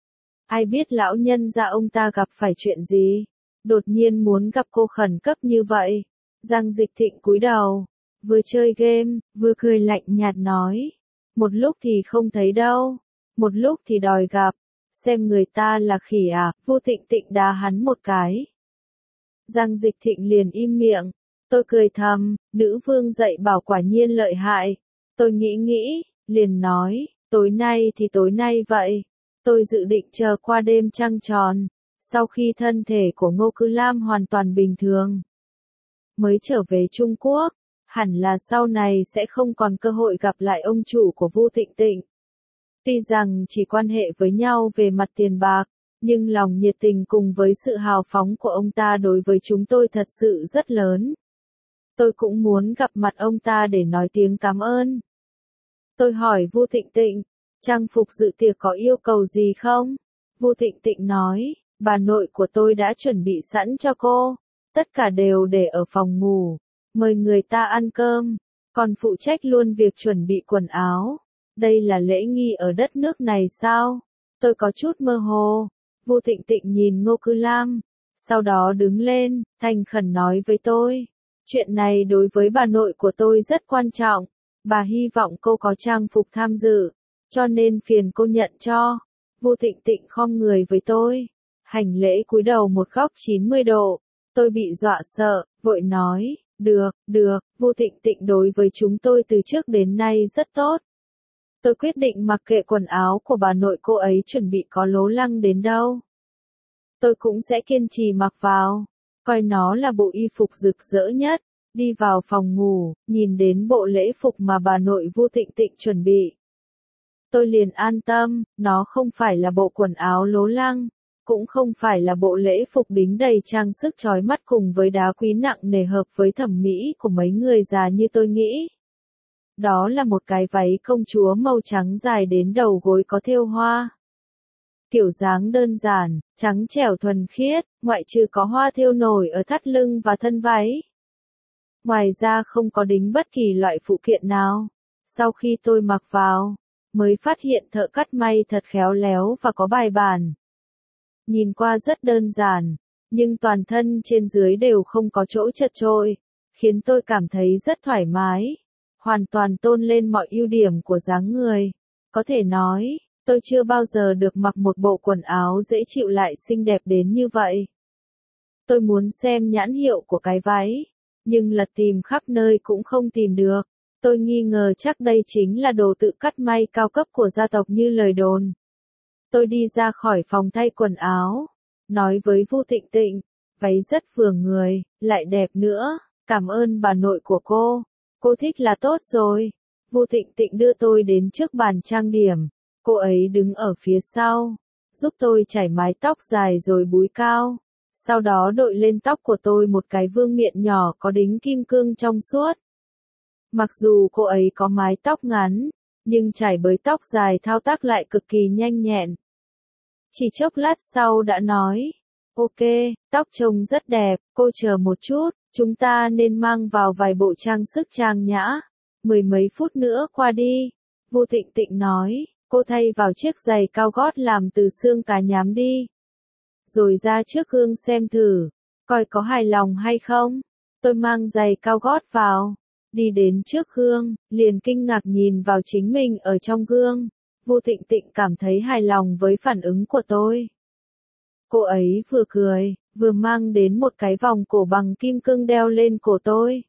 Ai biết lão nhân gia ông ta gặp phải chuyện gì? Đột nhiên muốn gặp cô khẩn cấp như vậy. Giang Dịch Thịnh cúi đầu, vừa chơi game, vừa cười lạnh nhạt nói. Một lúc thì không thấy đâu, một lúc thì đòi gặp. Xem người ta là khỉ à? Vu Tịnh Tịnh đá hắn một cái. Giang Dịch Thịnh liền im miệng. Tôi cười thầm, nữ vương dạy bảo quả nhiên lợi hại. Tôi nghĩ, liền nói, tối nay thì tối nay vậy. Tôi dự định chờ qua đêm trăng tròn, sau khi thân thể của Ngô Cứ Lam hoàn toàn bình thường, mới trở về Trung Quốc. Hẳn là sau này sẽ không còn cơ hội gặp lại ông chủ của Vu Tịnh Tịnh. Tuy rằng chỉ quan hệ với nhau về mặt tiền bạc, nhưng lòng nhiệt tình cùng với sự hào phóng của ông ta đối với chúng tôi thật sự rất lớn. Tôi cũng muốn gặp mặt ông ta để nói tiếng cảm ơn. Tôi hỏi Vu Tịnh Tịnh, trang phục dự tiệc có yêu cầu gì không? Vu Tịnh Tịnh nói, bà nội của tôi đã chuẩn bị sẵn cho cô. Tất cả đều để ở phòng ngủ. Mời người ta ăn cơm. Còn phụ trách luôn việc chuẩn bị quần áo. Đây là lễ nghi ở đất nước này sao? Tôi có chút mơ hồ. Vu Tịnh Tịnh nhìn Ngô Cứ Lam. Sau đó đứng lên, thành khẩn nói với tôi. Chuyện này đối với bà nội của tôi rất quan trọng. Bà hy vọng cô có trang phục tham dự, cho nên phiền cô nhận cho. Vu Tịnh Tịnh khom người với tôi, hành lễ cúi đầu một góc 90 độ. Tôi bị dọa sợ, vội nói, được, Vu Tịnh Tịnh đối với chúng tôi từ trước đến nay rất tốt. Tôi quyết định mặc kệ quần áo của bà nội cô ấy chuẩn bị có lố lăng đến đâu. Tôi cũng sẽ kiên trì mặc vào, coi nó là bộ y phục rực rỡ nhất. Đi vào phòng ngủ, nhìn đến bộ lễ phục mà bà nội Vu Tịnh Tịnh chuẩn bị. Tôi liền an tâm, nó không phải là bộ quần áo lố lăng, cũng không phải là bộ lễ phục đính đầy trang sức chói mắt cùng với đá quý nặng nề hợp với thẩm mỹ của mấy người già như tôi nghĩ. Đó là một cái váy công chúa màu trắng dài đến đầu gối có thêu hoa. Kiểu dáng đơn giản, trắng trẻo thuần khiết, ngoại trừ có hoa thêu nổi ở thắt lưng và thân váy. Ngoài ra không có đính bất kỳ loại phụ kiện nào. Sau khi tôi mặc vào, mới phát hiện thợ cắt may thật khéo léo và có bài bản. Nhìn qua rất đơn giản, nhưng toàn thân trên dưới đều không có chỗ chật chội, khiến tôi cảm thấy rất thoải mái, hoàn toàn tôn lên mọi ưu điểm của dáng người. Có thể nói, tôi chưa bao giờ được mặc một bộ quần áo dễ chịu lại xinh đẹp đến như vậy. Tôi muốn xem nhãn hiệu của cái váy, nhưng lật tìm khắp nơi cũng không tìm được. Tôi nghi ngờ chắc đây chính là đồ tự cắt may cao cấp của gia tộc như lời đồn. Tôi đi ra khỏi phòng thay quần áo, nói với Vu Tịnh Tịnh, váy rất vừa người, lại đẹp nữa, cảm ơn bà nội của cô thích là tốt rồi. Vu Tịnh Tịnh đưa tôi đến trước bàn trang điểm, cô ấy đứng ở phía sau, giúp tôi chải mái tóc dài rồi búi cao, sau đó đội lên tóc của tôi một cái vương miện nhỏ có đính kim cương trong suốt. Mặc dù cô ấy có mái tóc ngắn, nhưng chải bới tóc dài thao tác lại cực kỳ nhanh nhẹn. Chỉ chốc lát sau đã nói, ok, tóc trông rất đẹp, cô chờ một chút, chúng ta nên mang vào vài bộ trang sức trang nhã. Mười mấy phút nữa qua đi, Vu Tịnh Tịnh nói, cô thay vào chiếc giày cao gót làm từ xương cá nhám đi. Rồi ra trước gương xem thử, coi có hài lòng hay không. Tôi mang giày cao gót vào, đi đến trước gương, liền kinh ngạc nhìn vào chính mình ở trong gương. Vu Tịnh Tịnh cảm thấy hài lòng với phản ứng của tôi. Cô ấy vừa cười, vừa mang đến một cái vòng cổ bằng kim cương đeo lên cổ tôi.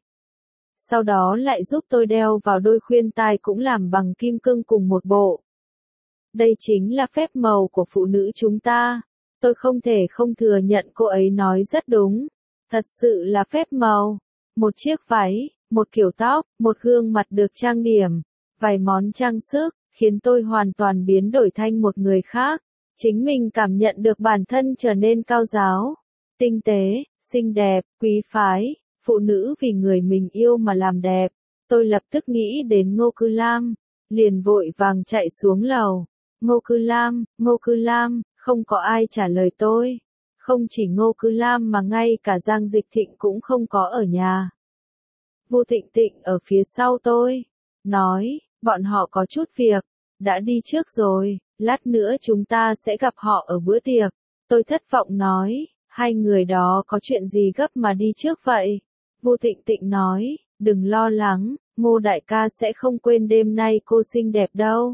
Sau đó lại giúp tôi đeo vào đôi khuyên tai cũng làm bằng kim cương cùng một bộ. Đây chính là phép màu của phụ nữ chúng ta. Tôi không thể không thừa nhận cô ấy nói rất đúng. Thật sự là phép màu. Một chiếc váy, một kiểu tóc, một gương mặt được trang điểm, vài món trang sức, khiến tôi hoàn toàn biến đổi thành một người khác. Chính mình cảm nhận được bản thân trở nên cao giáo, tinh tế, xinh đẹp, quý phái, phụ nữ vì người mình yêu mà làm đẹp. Tôi lập tức nghĩ đến Ngô Cư Lam, liền vội vàng chạy xuống lầu. Ngô Cư Lam, không có ai trả lời tôi. Không chỉ Ngô Cư Lam mà ngay cả Giang Dịch Thịnh cũng không có ở nhà. Vu Tịnh Tịnh ở phía sau tôi, nói, bọn họ có chút việc, đã đi trước rồi, lát nữa chúng ta sẽ gặp họ ở bữa tiệc. Tôi thất vọng nói, hai người đó có chuyện gì gấp mà đi trước vậy? Vu Tịnh Tịnh nói, đừng lo lắng, Ngô đại ca sẽ không quên đêm nay cô xinh đẹp đâu.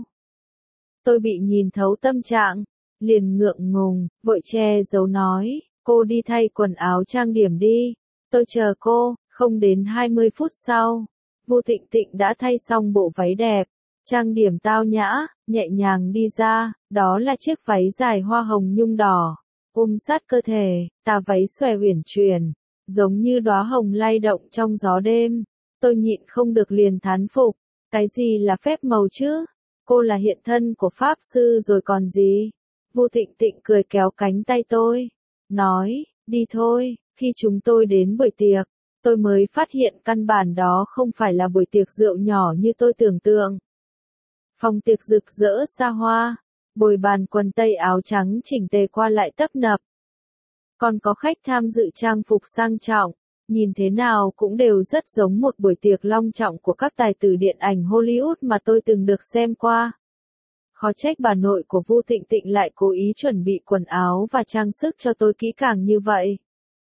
Tôi bị nhìn thấu tâm trạng, liền ngượng ngùng, vội che giấu nói, cô đi thay quần áo trang điểm đi, tôi chờ cô. Không đến 20 phút sau, Vu Tịnh Tịnh đã thay xong bộ váy đẹp, trang điểm tao nhã, nhẹ nhàng đi ra, đó là chiếc váy dài hoa hồng nhung đỏ, sát cơ thể, tà váy xòe uyển chuyển, giống như đóa hồng lay động trong gió đêm. Tôi nhịn không được liền thán phục, cái gì là phép màu chứ? Cô là hiện thân của Pháp Sư rồi còn gì? Vu Tịnh Tịnh cười kéo cánh tay tôi, nói, đi thôi. Khi chúng tôi đến buổi tiệc, tôi mới phát hiện căn bản đó không phải là buổi tiệc rượu nhỏ như tôi tưởng tượng. Phòng tiệc rực rỡ xa hoa, bồi bàn quần tây áo trắng chỉnh tề qua lại tấp nập. Còn có khách tham dự trang phục sang trọng, nhìn thế nào cũng đều rất giống một buổi tiệc long trọng của các tài tử điện ảnh Hollywood mà tôi từng được xem qua. Khó trách bà nội của Vu Tịnh Tịnh lại cố ý chuẩn bị quần áo và trang sức cho tôi kỹ càng như vậy.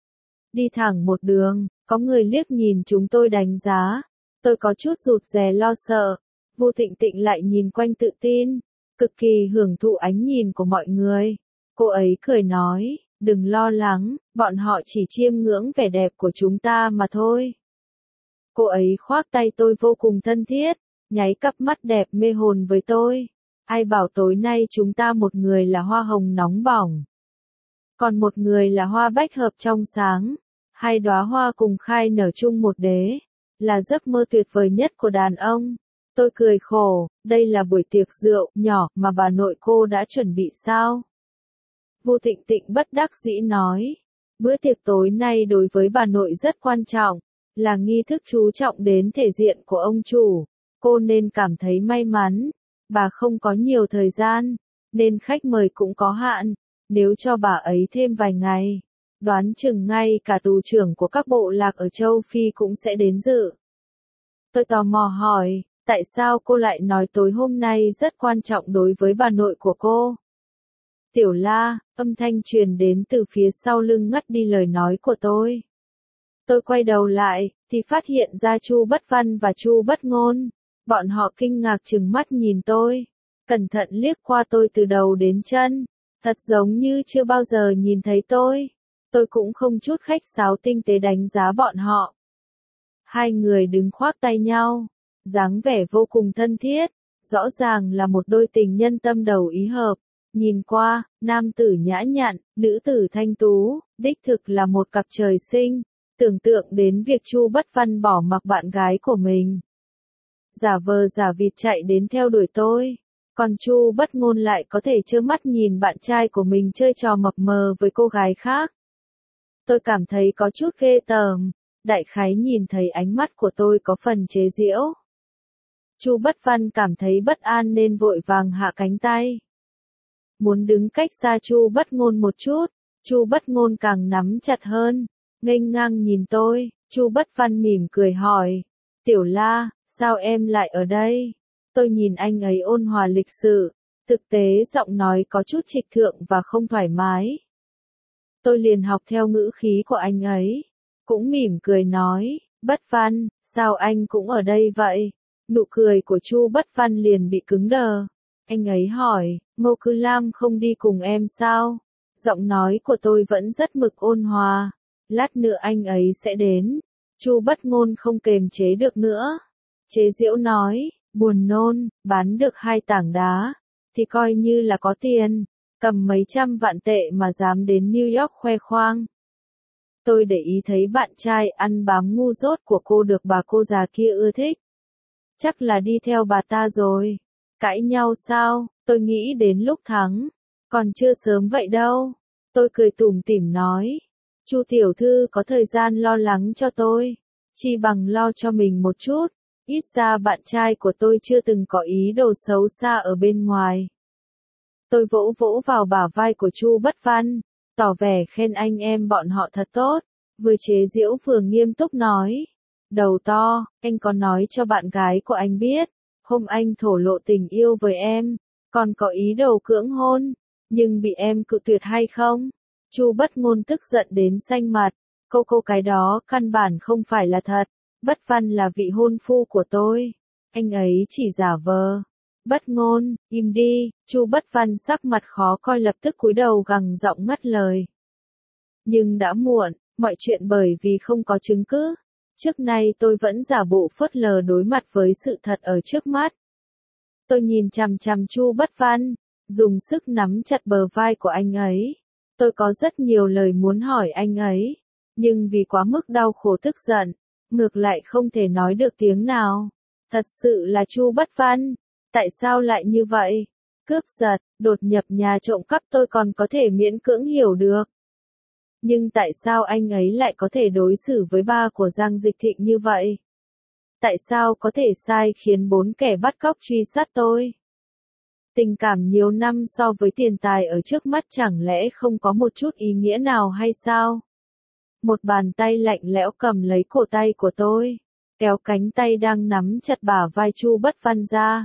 Đi thẳng một đường, có người liếc nhìn chúng tôi đánh giá. Tôi có chút rụt rè lo sợ. Vu Tịnh Tịnh lại nhìn quanh tự tin, cực kỳ hưởng thụ ánh nhìn của mọi người. Cô ấy cười nói, đừng lo lắng, bọn họ chỉ chiêm ngưỡng vẻ đẹp của chúng ta mà thôi. Cô ấy khoác tay tôi vô cùng thân thiết, nháy cặp mắt đẹp mê hồn với tôi. Ai bảo tối nay chúng ta một người là hoa hồng nóng bỏng, còn một người là hoa bách hợp trong sáng. Hai đóa hoa cùng khai nở chung một đế, là giấc mơ tuyệt vời nhất của đàn ông. Tôi cười khổ, đây là buổi tiệc rượu nhỏ mà bà nội cô đã chuẩn bị sao? Vu Tịnh Tịnh bất đắc dĩ nói, bữa tiệc tối nay đối với bà nội rất quan trọng, là nghi thức chú trọng đến thể diện của ông chủ. Cô nên cảm thấy may mắn, bà không có nhiều thời gian, nên khách mời cũng có hạn. Nếu cho bà ấy thêm vài ngày, đoán chừng ngay cả tù trưởng của các bộ lạc ở châu Phi cũng sẽ đến dự. Tôi tò mò hỏi, tại sao cô lại nói tối hôm nay rất quan trọng đối với bà nội của cô? Tiểu La, âm thanh truyền đến từ phía sau lưng ngắt đi lời nói của tôi. Tôi quay đầu lại, thì phát hiện ra Chu Bất Văn và Chu Bất Ngôn. Bọn họ kinh ngạc trừng mắt nhìn tôi, cẩn thận liếc qua tôi từ đầu đến chân, thật giống như chưa bao giờ nhìn thấy tôi. Tôi cũng không chút khách sáo tinh tế đánh giá bọn họ. Hai người đứng khoác tay nhau, dáng vẻ vô cùng thân thiết, rõ ràng là một đôi tình nhân tâm đầu ý hợp. Nhìn qua, nam tử nhã nhặn, nữ tử thanh tú, đích thực là một cặp trời sinh. Tưởng tượng đến việc Chu Bất Văn bỏ mặc bạn gái của mình, giả vờ giả vịt chạy đến theo đuổi tôi, còn Chu Bất Ngôn lại có thể trơ mắt nhìn bạn trai của mình chơi trò mập mờ với cô gái khác. Tôi cảm thấy có chút ghê tởm, đại khái nhìn thấy ánh mắt của tôi có phần chế giễu. Chu Bất Văn cảm thấy bất an nên vội vàng hạ cánh tay. Muốn đứng cách xa Chu Bất Ngôn một chút, Chu Bất Ngôn càng nắm chặt hơn, nghênh ngang nhìn tôi. Chu Bất Văn mỉm cười hỏi, Tiểu La, sao em lại ở đây? Tôi nhìn anh ấy ôn hòa lịch sự, thực tế giọng nói có chút trịch thượng và không thoải mái. Tôi liền học theo ngữ khí của anh ấy, cũng mỉm cười nói, Bất Văn, sao anh cũng ở đây vậy? Nụ cười của Chu Bất Văn liền bị cứng đờ. Anh ấy hỏi, Ngô Cư Lam không đi cùng em sao? Giọng nói của tôi vẫn rất mực ôn hòa. Lát nữa anh ấy sẽ đến. Chu Bất Ngôn không kềm chế được nữa. Chế giễu nói, buồn nôn, bán được 2 tảng đá, thì coi như là có tiền, cầm mấy trăm vạn tệ mà dám đến New York khoe khoang. Tôi để ý thấy bạn trai ăn bám ngu dốt của cô được bà cô già kia ưa thích. Chắc là đi theo bà ta rồi. Cãi nhau sao? Tôi nghĩ đến lúc thắng. Còn chưa sớm vậy đâu. Tôi cười tủm tỉm nói. Chu tiểu thư có thời gian lo lắng cho tôi, chi bằng lo cho mình một chút. Ít ra bạn trai của tôi chưa từng có ý đồ xấu xa ở bên ngoài. Tôi vỗ vỗ vào bả vai của Chu Bất Văn, tỏ vẻ khen anh em bọn họ thật tốt, vừa chế giễu vừa nghiêm túc nói. Đầu to, anh có nói cho bạn gái của anh biết, hôm anh thổ lộ tình yêu với em, còn có ý đồ cưỡng hôn, nhưng bị em cự tuyệt hay không? Chu Bất Ngôn tức giận đến xanh mặt, cô cái đó căn bản không phải là thật, Bất Văn là vị hôn phu của tôi, anh ấy chỉ giả vờ. Bất Ngôn, im đi. Chu Bất Văn sắc mặt khó coi lập tức cúi đầu gằn giọng ngắt lời. Nhưng đã muộn, mọi chuyện bởi vì không có chứng cứ. Trước nay tôi vẫn giả bộ phớt lờ đối mặt với sự thật ở trước mắt. Tôi nhìn chằm chằm Chu Bất Văn, dùng sức nắm chặt bờ vai của anh ấy. Tôi có rất nhiều lời muốn hỏi anh ấy, nhưng vì quá mức đau khổ tức giận, ngược lại không thể nói được tiếng nào. Thật sự là Chu Bất Văn, tại sao lại như vậy? Cướp giật, đột nhập nhà trộm cắp tôi còn có thể miễn cưỡng hiểu được. Nhưng tại sao anh ấy lại có thể đối xử với ba của Giang Dịch Thịnh như vậy? Tại sao có thể sai khiến 4 kẻ bắt cóc truy sát tôi? Tình cảm nhiều năm so với tiền tài ở trước mắt chẳng lẽ không có một chút ý nghĩa nào hay sao? Một bàn tay lạnh lẽo cầm lấy cổ tay của tôi, kéo cánh tay đang nắm chặt bả vai Chu Bất Văn ra.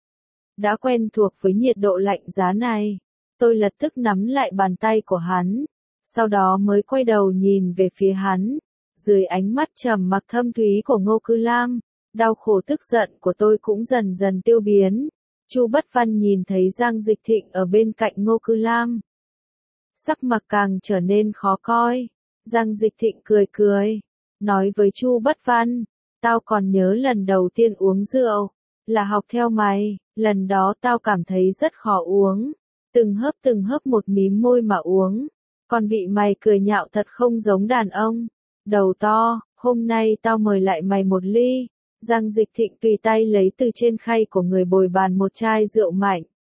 Đã quen thuộc với nhiệt độ lạnh giá này, tôi lập tức nắm lại bàn tay của hắn, sau đó mới quay đầu nhìn về phía hắn. Dưới ánh mắt trầm mặc thâm thúy của Ngô Cư Lam, đau khổ tức giận của tôi cũng dần dần tiêu biến. Chu Bất Văn nhìn thấy Giang Dịch Thịnh ở bên cạnh Ngô Cư Lam, sắc mặt càng trở nên khó coi. Giang Dịch Thịnh cười cười, nói với Chu Bất Văn, tao còn nhớ lần đầu tiên uống rượu, là học theo mày, lần đó tao cảm thấy rất khó uống, từng hớp một mím môi mà uống, còn bị mày cười nhạo thật không giống đàn ông. Đầu to, hôm nay tao mời lại mày một ly. Giang Dịch Thịnh tùy tay lấy từ trên khay của người bồi bàn một chai rượu mạnh,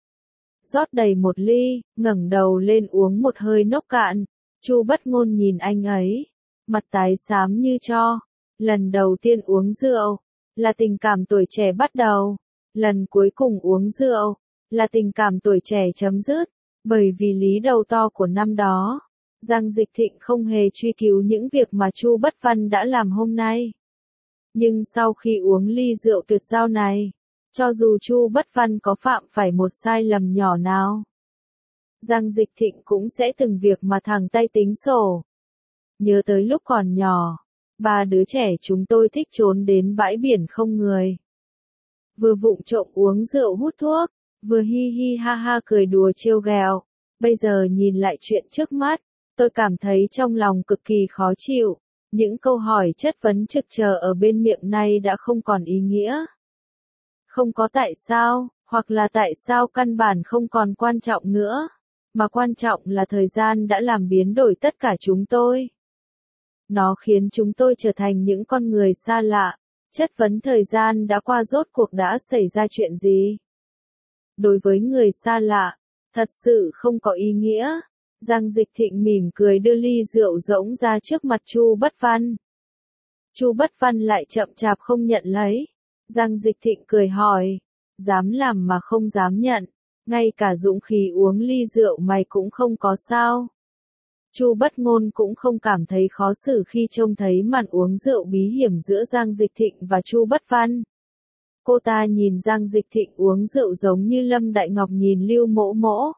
rót đầy một ly, ngẩng đầu lên uống một hơi nốc cạn. Chu Bất Ngôn nhìn anh ấy, mặt tái xám như tro. Lần đầu tiên uống rượu, là tình cảm tuổi trẻ bắt đầu. Lần cuối cùng uống rượu, là tình cảm tuổi trẻ chấm dứt. Bởi vì lý đầu to của năm đó, Giang Dịch Thịnh không hề truy cứu những việc mà Chu Bất Văn đã làm hôm nay. Nhưng sau khi uống ly rượu tuyệt giao này, cho dù Chu Bất Văn có phạm phải một sai lầm nhỏ nào, Giang Dịch Thịnh cũng sẽ từng việc mà thẳng tay tính sổ. Nhớ tới lúc còn nhỏ, ba đứa trẻ chúng tôi thích trốn đến bãi biển không người. Vừa vụng trộm uống rượu hút thuốc, vừa hi hi ha ha cười đùa trêu ghẹo. Bây giờ nhìn lại chuyện trước mắt, tôi cảm thấy trong lòng cực kỳ khó chịu. Những câu hỏi chất vấn trực chờ ở bên miệng này đã không còn ý nghĩa. Không có tại sao, hoặc là tại sao căn bản không còn quan trọng nữa, mà quan trọng là thời gian đã làm biến đổi tất cả chúng tôi. Nó khiến chúng tôi trở thành những con người xa lạ. Chất vấn thời gian đã qua rốt cuộc đã xảy ra chuyện gì? Đối với người xa lạ, thật sự không có ý nghĩa. Giang Dịch Thịnh mỉm cười đưa ly rượu rỗng ra trước mặt Chu Bất Văn. Chu Bất Văn lại chậm chạp không nhận lấy. Giang Dịch Thịnh cười hỏi, dám làm mà không dám nhận, ngay cả dũng khí uống ly rượu mày cũng không có sao? Chu Bất Ngôn cũng không cảm thấy khó xử khi trông thấy màn uống rượu bí hiểm giữa Giang Dịch Thịnh và Chu Bất Văn. Cô ta nhìn Giang Dịch Thịnh uống rượu giống như Lâm Đại Ngọc nhìn Lưu Mỗ Mỗ.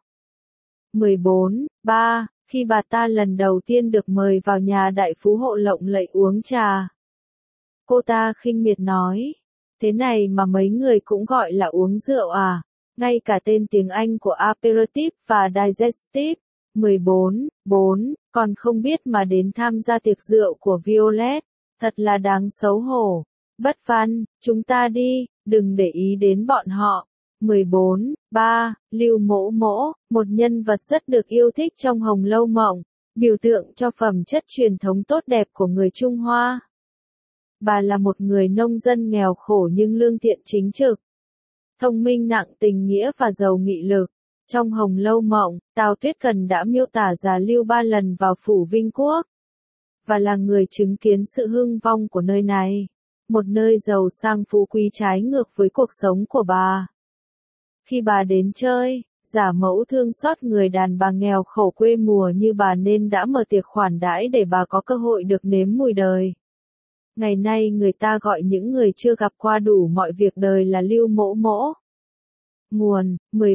14.3. Khi bà ta lần đầu tiên được mời vào nhà đại phú hộ lộng lẫy uống trà, cô ta khinh miệt nói, thế này mà mấy người cũng gọi là uống rượu à? Ngay cả tên tiếng Anh của aperitif và digestif. 14.4. Còn không biết mà đến tham gia tiệc rượu của Violet, thật là đáng xấu hổ. Bất Văn, chúng ta đi, đừng để ý đến bọn họ. 14.3. Lưu Mỗ Mỗ, một nhân vật rất được yêu thích trong Hồng Lâu Mộng, biểu tượng cho phẩm chất truyền thống tốt đẹp của người Trung Hoa. Bà là một người nông dân nghèo khổ nhưng lương thiện chính trực, thông minh nặng tình nghĩa và giàu nghị lực. Trong Hồng Lâu Mộng, Tào Tuyết Cần đã miêu tả già Lưu 3 lần vào phủ Vinh Quốc, và là người chứng kiến sự hưng vong của nơi này, một nơi giàu sang phú quý trái ngược với cuộc sống của bà. Khi bà đến chơi, giả mẫu thương xót người đàn bà nghèo khổ quê mùa như bà nên đã mở tiệc khoản đãi để bà có cơ hội được nếm mùi đời. Ngày nay người ta gọi những người chưa gặp qua đủ mọi việc đời là Lưu Mỗ Mỗ. Nguồn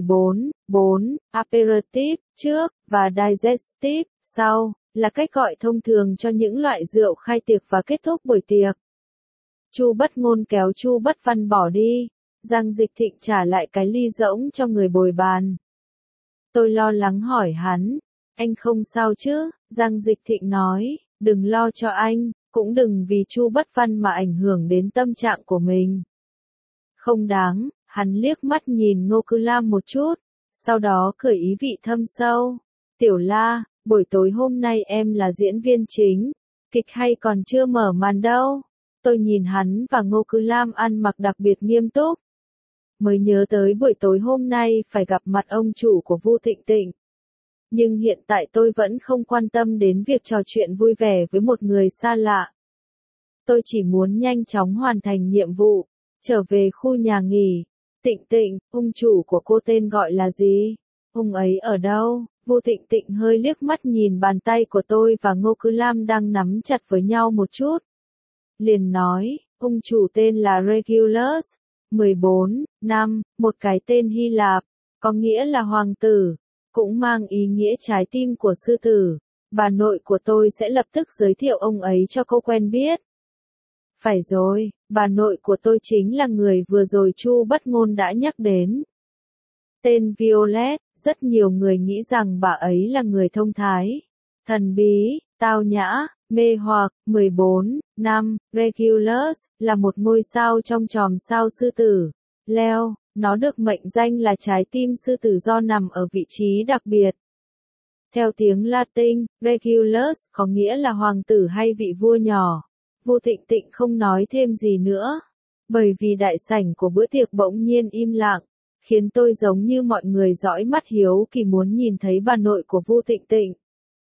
14.4. Aperitif trước và digestif sau là cách gọi thông thường cho những loại rượu khai tiệc và kết thúc buổi tiệc. Chu Bất Ngôn kéo Chu Bất Văn bỏ đi. Giang Dịch Thịnh trả lại cái ly rỗng cho người bồi bàn. Tôi lo lắng hỏi hắn, anh không sao chứ? Giang Dịch Thịnh nói, đừng lo cho anh, cũng đừng vì Chu Bất Văn mà ảnh hưởng đến tâm trạng của mình. Không đáng. Hắn liếc mắt nhìn Ngô Cư Lam một chút, sau đó cười ý vị thâm sâu. Tiểu La, buổi tối hôm nay em là diễn viên chính, kịch hay còn chưa mở màn đâu. Tôi nhìn hắn và Ngô Cư Lam ăn mặc đặc biệt nghiêm túc. Mới nhớ tới buổi tối hôm nay phải gặp mặt ông chủ của Vu Thịnh Tịnh. Nhưng hiện tại tôi vẫn không quan tâm đến việc trò chuyện vui vẻ với một người xa lạ. Tôi chỉ muốn nhanh chóng hoàn thành nhiệm vụ, trở về khu nhà nghỉ. Tịnh Tịnh, ông chủ của cô tên gọi là gì? Ông ấy ở đâu? Vu Tịnh Tịnh hơi liếc mắt nhìn bàn tay của tôi và Ngô Cư Lam đang nắm chặt với nhau một chút. Liền nói, ông chủ tên là Regulus. 14.5. Một cái tên Hy Lạp, có nghĩa là hoàng tử, cũng mang ý nghĩa trái tim của sư tử. Bà nội của tôi sẽ lập tức giới thiệu ông ấy cho cô quen biết. Phải rồi, bà nội của tôi chính là người vừa rồi Chu Bất Ngôn đã nhắc đến. Tên Violet, rất nhiều người nghĩ rằng bà ấy là người thông thái, thần bí, tao nhã, mê hoặc. 14.5. Regulus là một ngôi sao trong chòm sao sư tử, Leo, nó được mệnh danh là trái tim sư tử do nằm ở vị trí đặc biệt. Theo tiếng Latin, Regulus có nghĩa là hoàng tử hay vị vua nhỏ. Vu Thịnh Tịnh không nói thêm gì nữa, bởi vì đại sảnh của bữa tiệc bỗng nhiên im lặng, khiến tôi giống như mọi người dõi mắt hiếu kỳ muốn nhìn thấy bà nội của Vu Thịnh Tịnh.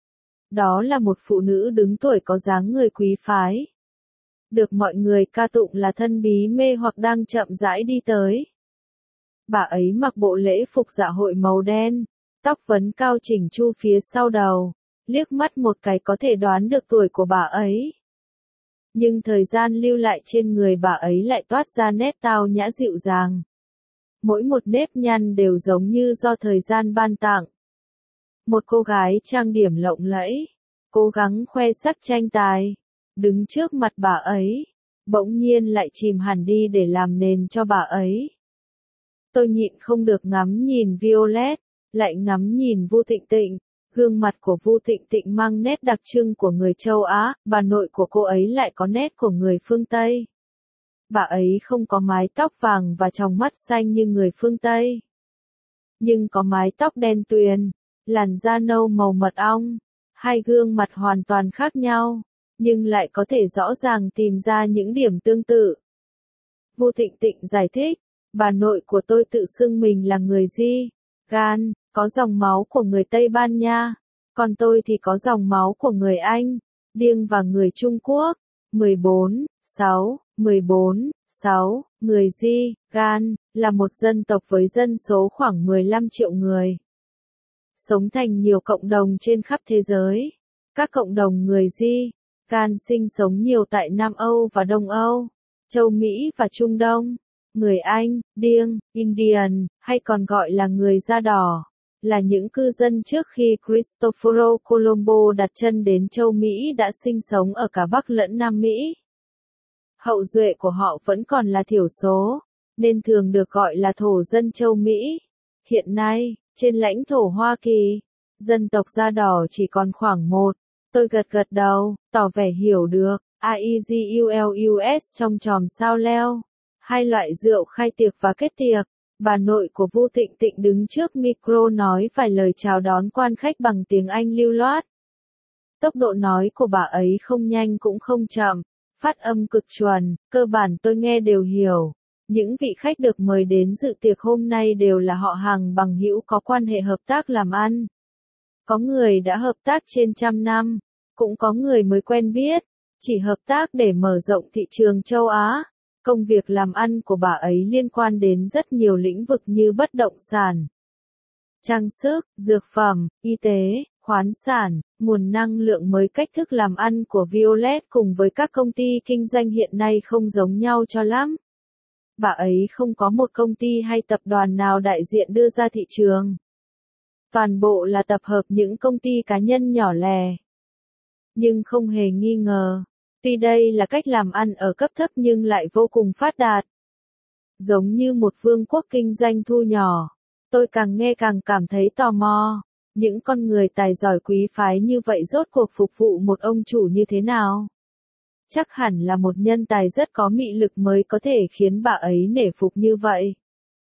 Đó là một phụ nữ đứng tuổi có dáng người quý phái, được mọi người ca tụng là thân bí mê hoặc đang chậm rãi đi tới. Bà ấy mặc bộ lễ phục dạ hội màu đen, tóc vấn cao chỉnh chu phía sau đầu, liếc mắt một cái có thể đoán được tuổi của bà ấy. Nhưng thời gian lưu lại trên người bà ấy lại toát ra nét tao nhã dịu dàng. Mỗi một nếp nhăn đều giống như do thời gian ban tặng. Một cô gái trang điểm lộng lẫy, cố gắng khoe sắc tranh tài, đứng trước mặt bà ấy, bỗng nhiên lại chìm hẳn đi để làm nền cho bà ấy. Tôi nhịn không được ngắm nhìn Violet, lại ngắm nhìn Vu Tịnh Tịnh. Gương mặt của Vu Tịnh Tịnh mang nét đặc trưng của người châu Á, bà nội của cô ấy lại có nét của người phương Tây. Bà ấy không có mái tóc vàng và tròng mắt xanh như người phương Tây, nhưng có mái tóc đen tuyền, làn da nâu màu mật ong. Hai gương mặt hoàn toàn khác nhau, nhưng lại có thể rõ ràng tìm ra những điểm tương tự. Vu Tịnh Tịnh giải thích, bà nội của tôi tự xưng mình là người Di, Gan, có dòng máu của người Tây Ban Nha, còn tôi thì có dòng máu của người Anh, Điêng và người Trung Quốc. 14,6 người Di, Gan, là một dân tộc với dân số khoảng 15 triệu người. Sống thành nhiều cộng đồng trên khắp thế giới. Các cộng đồng người Di, Gan sinh sống nhiều tại Nam Âu và Đông Âu, châu Mỹ và Trung Đông. Người Anh, Điêng, Indian, hay còn gọi là người da đỏ, là những cư dân trước khi Cristoforo Colombo đặt chân đến châu Mỹ đã sinh sống ở cả Bắc lẫn Nam Mỹ. Hậu duệ của họ vẫn còn là thiểu số, nên thường được gọi là thổ dân châu Mỹ. Hiện nay, trên lãnh thổ Hoa Kỳ, dân tộc da đỏ chỉ còn khoảng 1. Tôi gật gật đầu, tỏ vẻ hiểu được. AEGULUS trong chòm sao leo. Hai loại rượu khai tiệc và kết tiệc. Bà nội của Vu Tịnh Tịnh đứng trước micro nói vài lời chào đón quan khách bằng tiếng Anh lưu loát. Tốc độ nói của bà ấy không nhanh cũng không chậm, phát âm cực chuẩn, cơ bản tôi nghe đều hiểu. Những vị khách được mời đến dự tiệc hôm nay đều là họ hàng bằng hữu có quan hệ hợp tác làm ăn. Có người đã hợp tác trên 100 năm, cũng có người mới quen biết, chỉ hợp tác để mở rộng thị trường châu Á. Công việc làm ăn của bà ấy liên quan đến rất nhiều lĩnh vực như bất động sản, trang sức, dược phẩm, y tế, khoáng sản, nguồn năng lượng mới. Cách thức làm ăn của Violet cùng với các công ty kinh doanh hiện nay không giống nhau cho lắm. Bà ấy không có một công ty hay tập đoàn nào đại diện đưa ra thị trường. Toàn bộ là tập hợp những công ty cá nhân nhỏ lẻ. Nhưng không hề nghi ngờ, tuy đây là cách làm ăn ở cấp thấp nhưng lại vô cùng phát đạt. Giống như một vương quốc kinh doanh thu nhỏ, tôi càng nghe càng cảm thấy tò mò. Những con người tài giỏi quý phái như vậy rốt cuộc phục vụ một ông chủ như thế nào? Chắc hẳn là một nhân tài rất có mị lực mới có thể khiến bà ấy nể phục như vậy.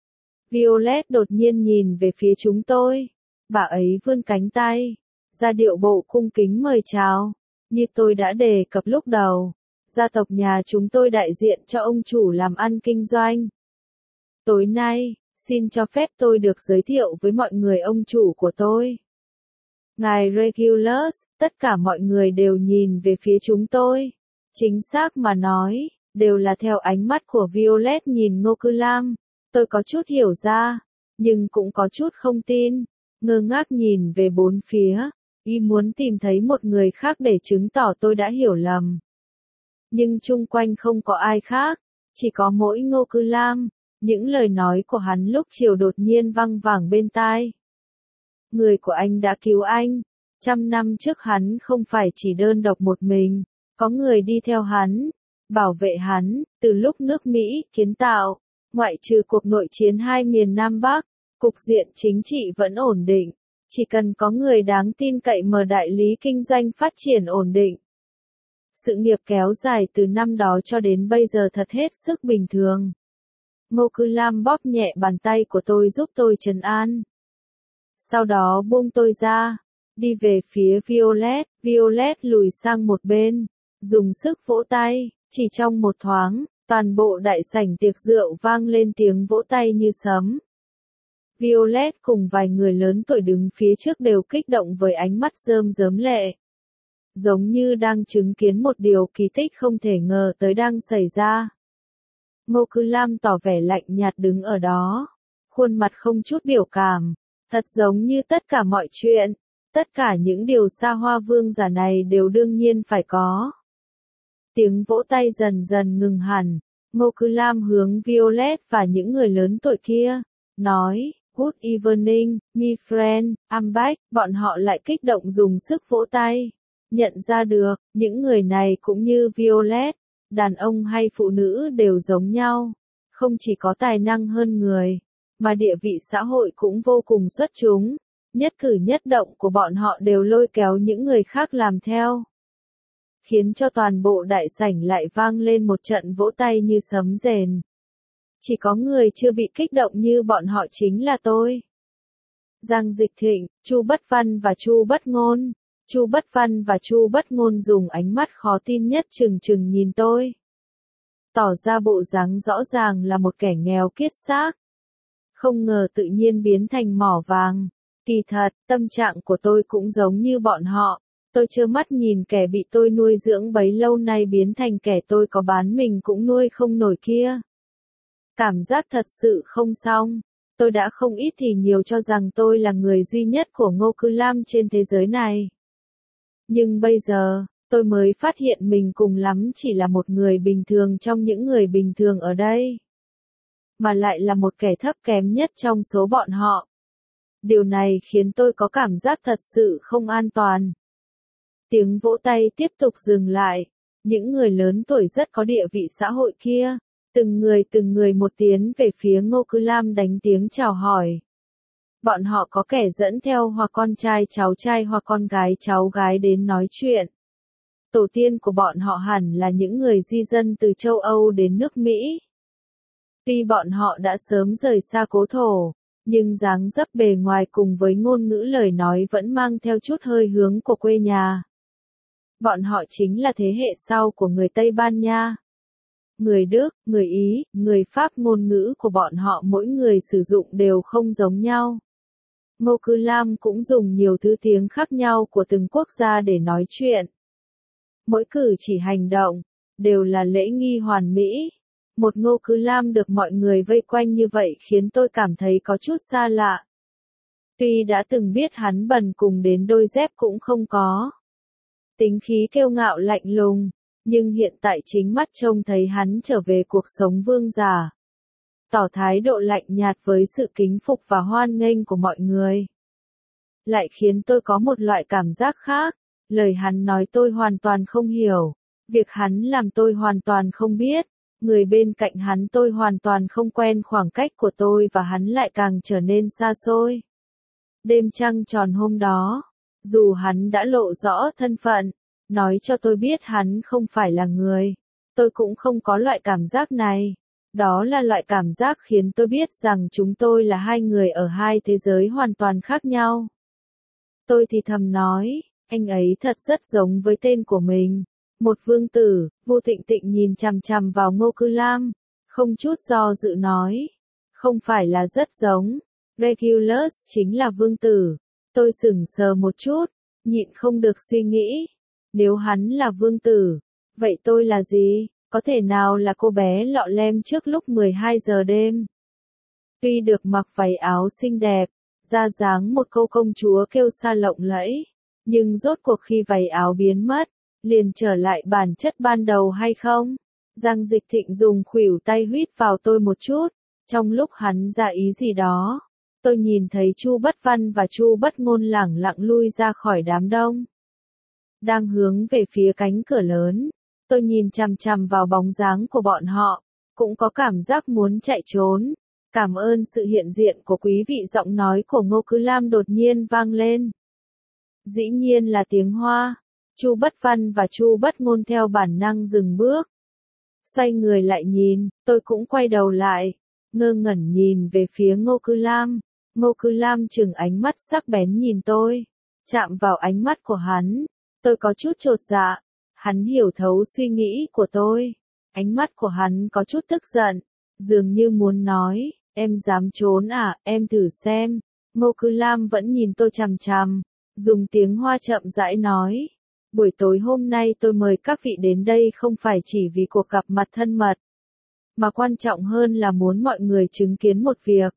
Violet đột nhiên nhìn về phía chúng tôi. Bà ấy vươn cánh tay, ra điệu bộ cung kính mời chào. Như tôi đã đề cập lúc đầu, gia tộc nhà chúng tôi đại diện cho ông chủ làm ăn kinh doanh. Tối nay, xin cho phép tôi được giới thiệu với mọi người ông chủ của tôi. Ngài Regulus. Tất cả mọi người đều nhìn về phía chúng tôi. Chính xác mà nói, đều là theo ánh mắt của Violet nhìn Ngô Cư Lam. Tôi có chút hiểu ra, nhưng cũng có chút không tin, ngơ ngác nhìn về bốn phía, y muốn tìm thấy một người khác để chứng tỏ tôi đã hiểu lầm. Nhưng chung quanh không có ai khác, chỉ có mỗi Ngô Cư Lam. Những lời nói của hắn lúc chiều đột nhiên văng vẳng bên tai. Người của anh đã cứu anh. 100 năm trước hắn không phải chỉ đơn độc một mình, có người đi theo hắn, bảo vệ hắn, từ lúc nước Mỹ kiến tạo, ngoại trừ cuộc nội chiến hai miền Nam Bắc, cục diện chính trị vẫn ổn định, chỉ cần có người đáng tin cậy mở đại lý kinh doanh phát triển ổn định. Sự nghiệp kéo dài từ năm đó cho đến bây giờ thật hết sức bình thường. Ngô Cư Lam bóp nhẹ bàn tay của tôi giúp tôi trấn an. Sau đó buông tôi ra, đi về phía Violet. Violet lùi sang một bên, dùng sức vỗ tay, chỉ trong một thoáng, toàn bộ đại sảnh tiệc rượu vang lên tiếng vỗ tay như sấm. Violet cùng vài người lớn tuổi đứng phía trước đều kích động với ánh mắt rơm rớm lệ. Giống như đang chứng kiến một điều kỳ tích không thể ngờ tới đang xảy ra. Ngô Cư Lam tỏ vẻ lạnh nhạt đứng ở đó, khuôn mặt không chút biểu cảm, thật giống như tất cả mọi chuyện, tất cả những điều xa hoa vương giả này đều đương nhiên phải có. Tiếng vỗ tay dần dần ngừng hẳn, Ngô Cư Lam hướng Violet và những người lớn tuổi kia, nói, Good evening, my friend, I'm back, bọn họ lại kích động dùng sức vỗ tay. Nhận ra được, những người này cũng như Violet, đàn ông hay phụ nữ đều giống nhau. Không chỉ có tài năng hơn người, mà địa vị xã hội cũng vô cùng xuất chúng. Nhất cử nhất động của bọn họ đều lôi kéo những người khác làm theo. Khiến cho toàn bộ đại sảnh lại vang lên một trận vỗ tay như sấm rền. Chỉ có người chưa bị kích động như bọn họ chính là tôi. Giang Dịch Thịnh, Chu Bất Văn và Chu Bất Ngôn. Chu Bất Văn và Chu Bất Ngôn dùng ánh mắt khó tin nhất trừng trừng nhìn tôi. Tỏ ra bộ dáng rõ ràng là một kẻ nghèo kiết xác. Không ngờ tự nhiên biến thành mỏ vàng. Kỳ thật, tâm trạng của tôi cũng giống như bọn họ. Tôi trơ mắt nhìn kẻ bị tôi nuôi dưỡng bấy lâu nay biến thành kẻ tôi có bán mình cũng nuôi không nổi kia. Cảm giác thật sự không xong. Tôi đã không ít thì nhiều cho rằng tôi là người duy nhất của Ngô Cư Lam trên thế giới này. Nhưng bây giờ, tôi mới phát hiện mình cùng lắm chỉ là một người bình thường trong những người bình thường ở đây. Mà lại là một kẻ thấp kém nhất trong số bọn họ. Điều này khiến tôi có cảm giác thật sự không an toàn. Tiếng vỗ tay tiếp tục dừng lại. Những người lớn tuổi rất có địa vị xã hội kia, từng người một tiến về phía Ngô Cư Lam đánh tiếng chào hỏi. Bọn họ có kẻ dẫn theo hoặc con trai cháu trai hoặc con gái cháu gái đến nói chuyện. Tổ tiên của bọn họ hẳn là những người di dân từ châu Âu đến nước Mỹ. Tuy bọn họ đã sớm rời xa cố thổ, nhưng dáng dấp bề ngoài cùng với ngôn ngữ lời nói vẫn mang theo chút hơi hướng của quê nhà. Bọn họ chính là thế hệ sau của người Tây Ban Nha, người Đức, người Ý, người Pháp. Ngôn ngữ của bọn họ mỗi người sử dụng đều không giống nhau. Ngô Cư Lam cũng dùng nhiều thứ tiếng khác nhau của từng quốc gia để nói chuyện. Mỗi cử chỉ hành động, đều là lễ nghi hoàn mỹ. Một Ngô Cư Lam được mọi người vây quanh như vậy khiến tôi cảm thấy có chút xa lạ. Tuy đã từng biết hắn bần cùng đến đôi dép cũng không có. Tính khí kiêu ngạo lạnh lùng, nhưng hiện tại chính mắt trông thấy hắn trở về cuộc sống vương giả. Tỏ thái độ lạnh nhạt với sự kính phục và hoan nghênh của mọi người. Lại khiến tôi có một loại cảm giác khác, lời hắn nói tôi hoàn toàn không hiểu, việc hắn làm tôi hoàn toàn không biết, người bên cạnh hắn tôi hoàn toàn không quen. Khoảng cách của tôi và hắn lại càng trở nên xa xôi. Đêm trăng tròn hôm đó, dù hắn đã lộ rõ thân phận, nói cho tôi biết hắn không phải là người, tôi cũng không có loại cảm giác này. Đó là loại cảm giác khiến tôi biết rằng chúng tôi là hai người ở hai thế giới hoàn toàn khác nhau. Tôi thì thầm nói, anh ấy thật rất giống với tên của mình. Một vương tử. Vu Thịnh Tịnh nhìn chằm chằm vào Ngô Cư Lam, không chút do dự nói. Không phải là rất giống. Regulus chính là vương tử. Tôi sững sờ một chút, nhịn không được suy nghĩ. Nếu hắn là vương tử, vậy tôi là gì? Có thể nào là cô bé lọ lem trước lúc 12 giờ đêm? Tuy được mặc váy áo xinh đẹp, ra dáng một cô công chúa kêu sa lộng lẫy, nhưng rốt cuộc khi váy áo biến mất, liền trở lại bản chất ban đầu hay không? Giang Dịch Thịnh dùng khuỷu tay huýt vào tôi một chút, trong lúc hắn ra ý gì đó. Tôi nhìn thấy Chu Bất Văn và Chu Bất Ngôn lẳng lặng lui ra khỏi đám đông. Đang hướng về phía cánh cửa lớn. Tôi nhìn chằm chằm vào bóng dáng của bọn họ, cũng có cảm giác muốn chạy trốn. Cảm ơn sự hiện diện của quý vị. Giọng nói của Ngô Cư Lam đột nhiên vang lên. Dĩ nhiên là tiếng Hoa. Chu Bất Văn và Chu Bất Ngôn theo bản năng dừng bước. Xoay người lại nhìn, tôi cũng quay đầu lại, ngơ ngẩn nhìn về phía Ngô Cư Lam. Ngô Cư Lam trừng ánh mắt sắc bén nhìn tôi. Chạm vào ánh mắt của hắn, tôi có chút chột dạ. Hắn hiểu thấu suy nghĩ của tôi. Ánh mắt của hắn có chút tức giận, dường như muốn nói, em dám trốn à, em thử xem. Ngô Cư Lam vẫn nhìn tôi chằm chằm, dùng tiếng Hoa chậm rãi nói. Buổi tối hôm nay tôi mời các vị đến đây không phải chỉ vì cuộc gặp mặt thân mật, mà quan trọng hơn là muốn mọi người chứng kiến một việc.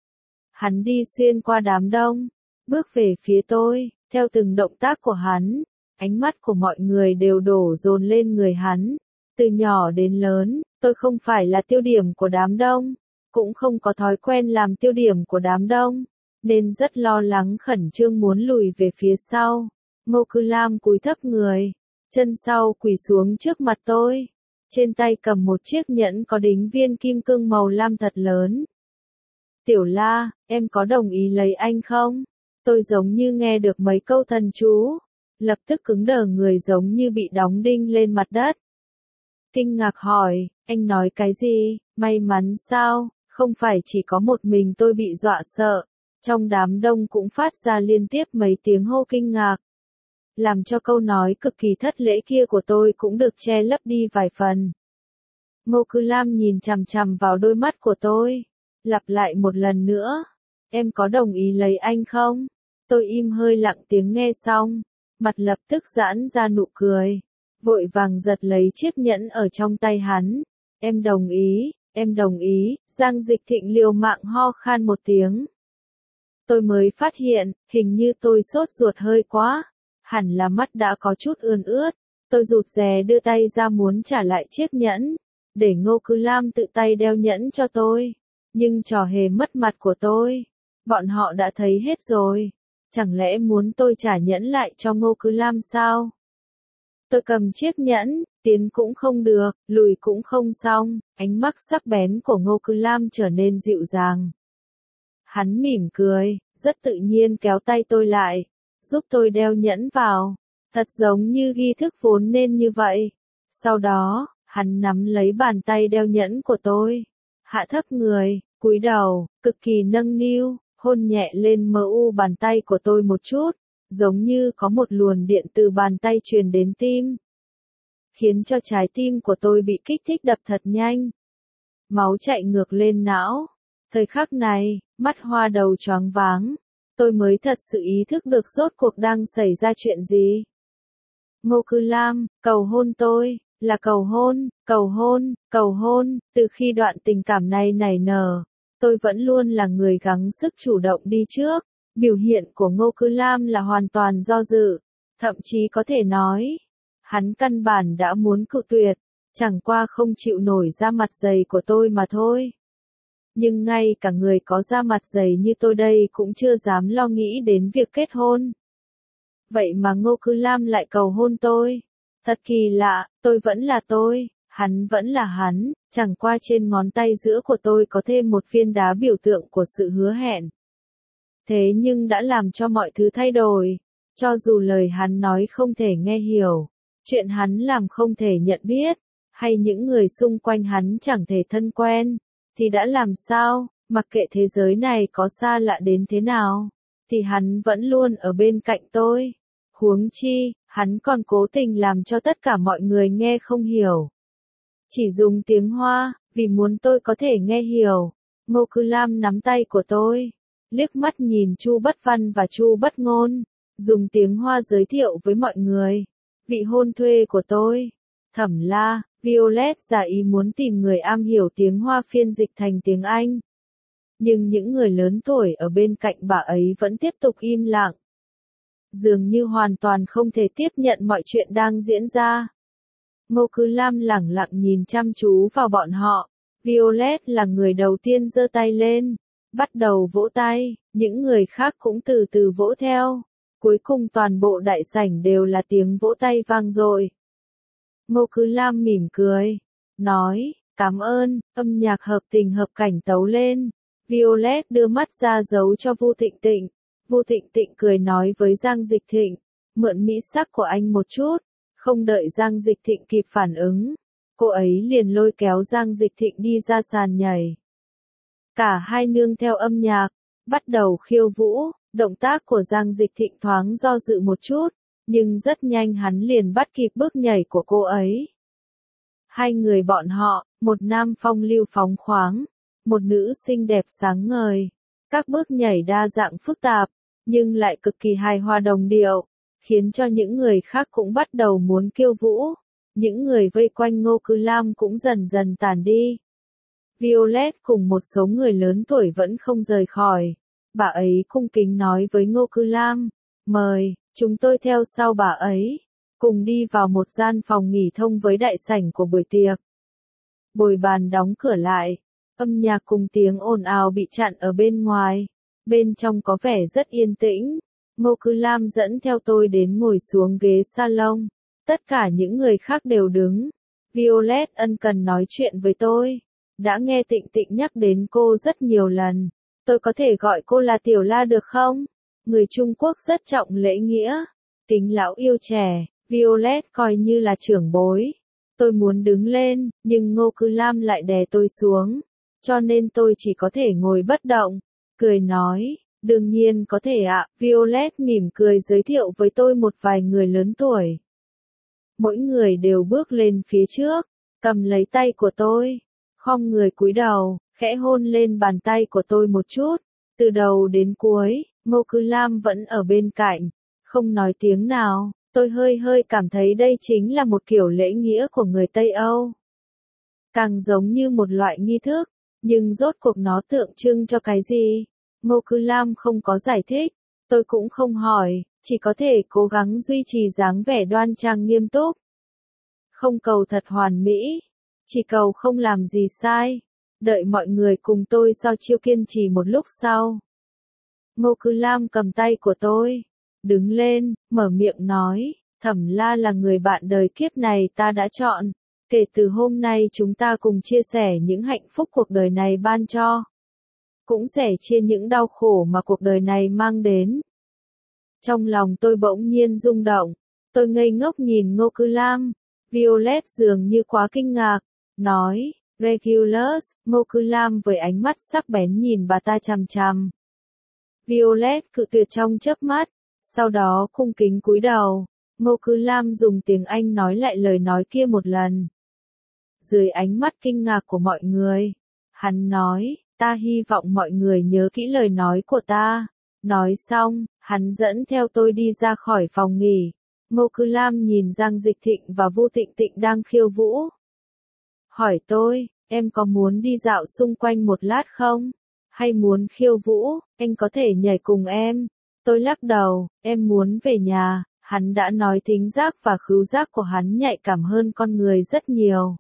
Hắn đi xuyên qua đám đông, bước về phía tôi, theo từng động tác của hắn. Ánh mắt của mọi người đều đổ dồn lên người hắn. Từ nhỏ đến lớn, tôi không phải là tiêu điểm của đám đông. cũng không có thói quen làm tiêu điểm của đám đông, nên rất lo lắng khẩn trương muốn lùi về phía sau. Ngô Cư Lam cúi thấp người, chân sau quỳ xuống trước mặt tôi, trên tay cầm một chiếc nhẫn có đính viên kim cương màu lam thật lớn. Tiểu La, em có đồng ý lấy anh không? Tôi giống như nghe được mấy câu thần chú, lập tức cứng đờ người giống như bị đóng đinh lên mặt đất. Kinh ngạc hỏi, anh nói cái gì? May mắn sao? Không phải chỉ có một mình tôi bị dọa sợ, trong đám đông cũng phát ra liên tiếp mấy tiếng hô kinh ngạc, làm cho câu nói cực kỳ thất lễ kia của tôi cũng được che lấp đi vài phần. Ngô Cư Lam nhìn chằm chằm vào đôi mắt của tôi, lặp lại một lần nữa, em có đồng ý lấy anh không? Tôi im hơi lặng tiếng nghe xong, mặt lập tức giãn ra nụ cười, vội vàng giật lấy chiếc nhẫn ở trong tay hắn. Em đồng ý, em đồng ý. Giang Dịch Thịnh liều mạng ho khan một tiếng. Tôi mới phát hiện, hình như tôi sốt ruột hơi quá, hẳn là mắt đã có chút ươn ướt. Tôi rụt rè đưa tay ra muốn trả lại chiếc nhẫn, để Ngô Cư Lam tự tay đeo nhẫn cho tôi. Nhưng trò hề mất mặt của tôi, bọn họ đã thấy hết rồi. Chẳng lẽ muốn tôi trả nhẫn lại cho Ngô Cư Lam sao? Tôi cầm chiếc nhẫn, tiến cũng không được, lùi cũng không xong, ánh mắt sắc bén của Ngô Cư Lam trở nên dịu dàng. Hắn mỉm cười, rất tự nhiên kéo tay tôi lại, giúp tôi đeo nhẫn vào, thật giống như nghi thức vốn nên như vậy. Sau đó, hắn nắm lấy bàn tay đeo nhẫn của tôi, hạ thấp người, cúi đầu, cực kỳ nâng niu, hôn nhẹ lên bàn tay của tôi một chút, giống như có một luồng điện từ bàn tay truyền đến tim, khiến cho trái tim của tôi bị kích thích đập thật nhanh. Máu chạy ngược lên não. Thời khắc này, mắt hoa đầu choáng váng, tôi mới thật sự ý thức được rốt cuộc đang xảy ra chuyện gì. Ngô Cư Lam, cầu hôn tôi, là cầu hôn, cầu hôn, cầu hôn. Từ khi đoạn tình cảm này nảy nở, tôi vẫn luôn là người gắng sức chủ động đi trước. Biểu hiện của Ngô Cư Lam là hoàn toàn do dự, thậm chí có thể nói, hắn căn bản đã muốn cự tuyệt, chẳng qua không chịu nổi da mặt dày của tôi mà thôi. Nhưng ngay cả người có da mặt dày như tôi đây cũng chưa dám lo nghĩ đến việc kết hôn. Vậy mà Ngô Cư Lam lại cầu hôn tôi. Thật kỳ lạ, tôi vẫn là tôi, hắn vẫn là hắn, chẳng qua trên ngón tay giữa của tôi có thêm một viên đá biểu tượng của sự hứa hẹn. Thế nhưng đã làm cho mọi thứ thay đổi, cho dù lời hắn nói không thể nghe hiểu, chuyện hắn làm không thể nhận biết, hay những người xung quanh hắn chẳng thể thân quen, thì đã làm sao, mặc kệ thế giới này có xa lạ đến thế nào, thì hắn vẫn luôn ở bên cạnh tôi. Huống chi, hắn còn cố tình làm cho tất cả mọi người nghe không hiểu. Chỉ dùng tiếng Hoa, vì muốn tôi có thể nghe hiểu. Ngô Cư Lam nắm tay của tôi, liếc mắt nhìn Chu Bất Văn và Chu Bất Ngôn, dùng tiếng Hoa giới thiệu với mọi người. Vị hôn thê của tôi, Thẩm La, Violet giả ý muốn tìm người am hiểu tiếng Hoa phiên dịch thành tiếng Anh. Nhưng những người lớn tuổi ở bên cạnh bà ấy vẫn tiếp tục im lặng. Dường như hoàn toàn không thể tiếp nhận mọi chuyện đang diễn ra. Ngô Cư Lam lẳng lặng nhìn chăm chú vào bọn họ. Violet là người đầu tiên giơ tay lên, bắt đầu vỗ tay, những người khác cũng từ từ vỗ theo. Cuối cùng toàn bộ đại sảnh đều là tiếng vỗ tay vang dội. Ngô Cư Lam mỉm cười, nói, cảm ơn, âm nhạc hợp tình hợp cảnh tấu lên. Violet đưa mắt ra giấu cho Vu Thịnh Tịnh. Vu Thịnh Tịnh cười nói với Giang Dịch Thịnh, mượn mỹ sắc của anh một chút. Không đợi Giang Dịch Thịnh kịp phản ứng, cô ấy liền lôi kéo Giang Dịch Thịnh đi ra sàn nhảy. Cả hai nương theo âm nhạc, bắt đầu khiêu vũ. Động tác của Giang Dịch Thịnh thoáng do dự một chút, nhưng rất nhanh hắn liền bắt kịp bước nhảy của cô ấy. Hai người bọn họ, một nam phong lưu phóng khoáng, một nữ xinh đẹp sáng ngời. Các bước nhảy đa dạng phức tạp, nhưng lại cực kỳ hài hòa đồng điệu, khiến cho những người khác cũng bắt đầu muốn khiêu vũ. Những người vây quanh Ngô Cư Lam cũng dần dần tàn đi. Violet cùng một số người lớn tuổi vẫn không rời khỏi. Bà ấy cung kính nói với Ngô Cư Lam, mời, chúng tôi theo sau bà ấy, cùng đi vào một gian phòng nghỉ thông với đại sảnh của buổi tiệc. Bồi bàn đóng cửa lại, Âm nhạc cùng tiếng ồn ào bị chặn ở bên ngoài. Bên trong có vẻ rất yên tĩnh. Ngô Cư Lam dẫn theo tôi đến ngồi xuống ghế salon. Tất cả những người khác đều đứng. Violet ân cần nói chuyện với tôi. Đã nghe Tịnh Tịnh nhắc đến cô rất nhiều lần. Tôi có thể gọi cô là Tiểu La được không? Người Trung Quốc rất trọng lễ nghĩa. Kính lão yêu trẻ, Violet coi như là trưởng bối. Tôi muốn đứng lên, nhưng Ngô Cư Lam lại đè tôi xuống. Cho nên tôi chỉ có thể ngồi bất động. Cười nói, đương nhiên có thể ạ. Violet mỉm cười giới thiệu với tôi một vài người lớn tuổi. Mỗi người đều bước lên phía trước, cầm lấy tay của tôi, khom người cúi đầu, khẽ hôn lên bàn tay của tôi một chút. Từ đầu đến cuối, Ngô Cư Lam vẫn ở bên cạnh, không nói tiếng nào. Tôi hơi cảm thấy đây chính là một kiểu lễ nghĩa của người Tây Âu. Càng giống như một loại nghi thức, nhưng rốt cuộc nó tượng trưng cho cái gì? Ngô Cư Lam không có giải thích, tôi cũng không hỏi, chỉ có thể cố gắng duy trì dáng vẻ đoan trang nghiêm túc. Không cầu thật hoàn mỹ, chỉ cầu không làm gì sai. Đợi mọi người cùng tôi so chiêu kiên trì một lúc sau. Ngô Cư Lam cầm tay của tôi, đứng lên, mở miệng nói, Thẩm La là người bạn đời kiếp này ta đã chọn. Kể từ hôm nay chúng ta cùng chia sẻ những hạnh phúc cuộc đời này ban cho. Cũng sẻ chia những đau khổ mà cuộc đời này mang đến. Trong lòng tôi bỗng nhiên rung động. Tôi ngây ngốc nhìn Ngô Cư Lam. Violet dường như quá kinh ngạc. Nói, Regulus, Ngô Cư Lam với ánh mắt sắc bén nhìn bà ta chằm chằm. Violet cự tuyệt trong chớp mắt. Sau đó cung kính cúi đầu. Ngô Cư Lam dùng tiếng Anh nói lại lời nói kia một lần. Dưới ánh mắt kinh ngạc của mọi người, hắn nói, ta hy vọng mọi người nhớ kỹ lời nói của ta. Nói xong, hắn dẫn theo tôi đi ra khỏi phòng nghỉ. Ngô Cư Lam nhìn Giang Dịch Thịnh và Vu Tịnh Tịnh đang khiêu vũ. Hỏi tôi, em có muốn đi dạo xung quanh một lát không? Hay muốn khiêu vũ, anh có thể nhảy cùng em. Tôi lắc đầu, em muốn về nhà. Hắn đã nói thính giác và khứu giác của hắn nhạy cảm hơn con người rất nhiều.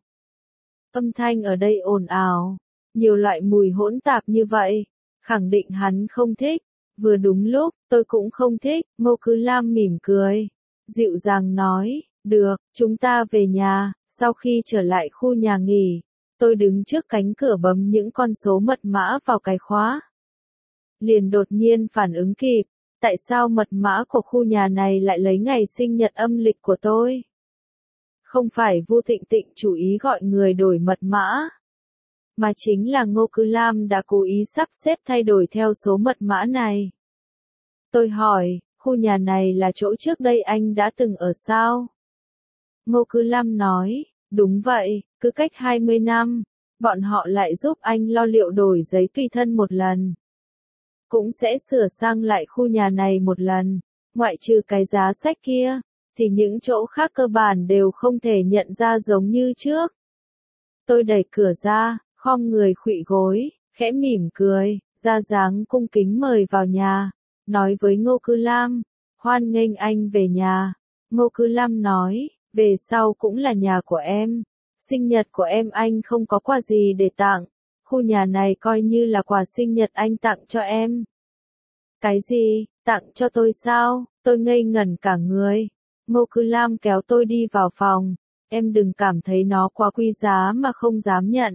Âm thanh ở đây ồn ào, nhiều loại mùi hỗn tạp như vậy, khẳng định hắn không thích. Vừa đúng lúc, tôi cũng không thích. Ngô Cư Lam mỉm cười, dịu dàng nói, được, chúng ta về nhà. Sau khi trở lại khu nhà nghỉ, tôi đứng trước cánh cửa bấm những con số mật mã vào cái khóa. Liền đột nhiên phản ứng kịp. Tại sao mật mã của khu nhà này lại lấy ngày sinh nhật âm lịch của tôi? Không phải Vu Tịnh Tịnh chủ ý gọi người đổi mật mã, mà chính là Ngô Cư Lam đã cố ý sắp xếp thay đổi theo số mật mã này. Tôi hỏi, khu nhà này là chỗ trước đây anh đã từng ở sao? Ngô Cư Lam nói, đúng vậy, cứ cách 20 năm, bọn họ lại giúp anh lo liệu đổi giấy tùy thân một lần. Cũng sẽ sửa sang lại khu nhà này một lần, ngoại trừ cái giá sách kia, thì những chỗ khác cơ bản đều không thể nhận ra giống như trước. Tôi đẩy cửa ra, khom người khuỵu gối, khẽ mỉm cười, ra dáng cung kính mời vào nhà, nói với Ngô Cư Lam, hoan nghênh anh về nhà. Ngô Cư Lam nói, về sau cũng là nhà của em, sinh nhật của em anh không có quà gì để tặng. Khu nhà này coi như là quà sinh nhật anh tặng cho em. Cái gì, tặng cho tôi sao? Tôi ngây ngẩn cả người. Ngô Cư Lam kéo tôi đi vào phòng. Em đừng cảm thấy nó quá quý giá mà không dám nhận.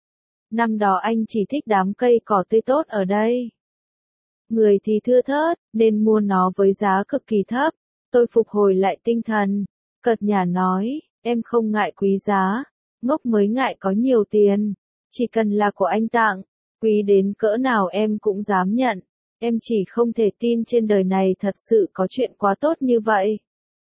Năm đó anh chỉ thích đám cây cỏ tươi tốt ở đây. Người thì thưa thớt, nên mua nó với giá cực kỳ thấp. Tôi phục hồi lại tinh thần. Cợt nhả nói, em không ngại quý giá. Ngốc mới ngại có nhiều tiền. Chỉ cần là của anh tặng, quý đến cỡ nào em cũng dám nhận. Em chỉ không thể tin trên đời này thật sự có chuyện quá tốt như vậy.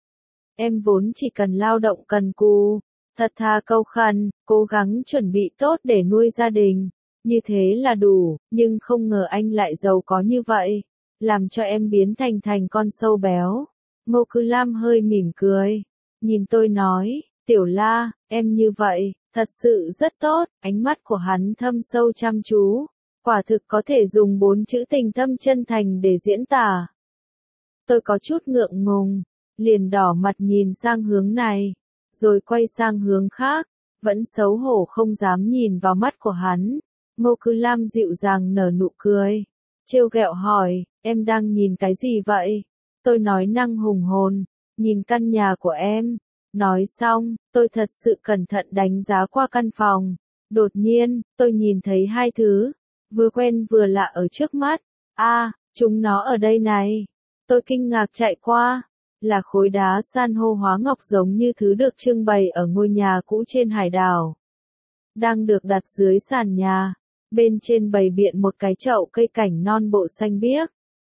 Em vốn chỉ cần lao động cần cù, thật thà câu khẩn, cố gắng chuẩn bị tốt để nuôi gia đình. Như thế là đủ, nhưng không ngờ anh lại giàu có như vậy. Làm cho em biến thành con sâu béo. Ngô Cư Lam hơi mỉm cười. Nhìn tôi nói, Tiểu La, em như vậy. Thật sự rất tốt, ánh mắt của hắn thâm sâu chăm chú. Quả thực có thể dùng 4 chữ tình thâm chân thành để diễn tả. Tôi có chút ngượng ngùng, liền đỏ mặt nhìn sang hướng này, rồi quay sang hướng khác, vẫn xấu hổ không dám nhìn vào mắt của hắn. Ngô Cứ Lam dịu dàng nở nụ cười, trêu ghẹo hỏi, em đang nhìn cái gì vậy? Tôi nói năng hùng hồn, nhìn căn nhà của em. Nói xong, tôi thật sự cẩn thận đánh giá qua căn phòng. Đột nhiên, tôi nhìn thấy hai thứ, vừa quen vừa lạ ở trước mắt. Chúng nó ở đây này. Tôi kinh ngạc chạy qua, là khối đá san hô hóa ngọc giống như thứ được trưng bày ở ngôi nhà cũ trên hải đảo. Đang được đặt dưới sàn nhà, bên trên bày biện một cái chậu cây cảnh non bộ xanh biếc.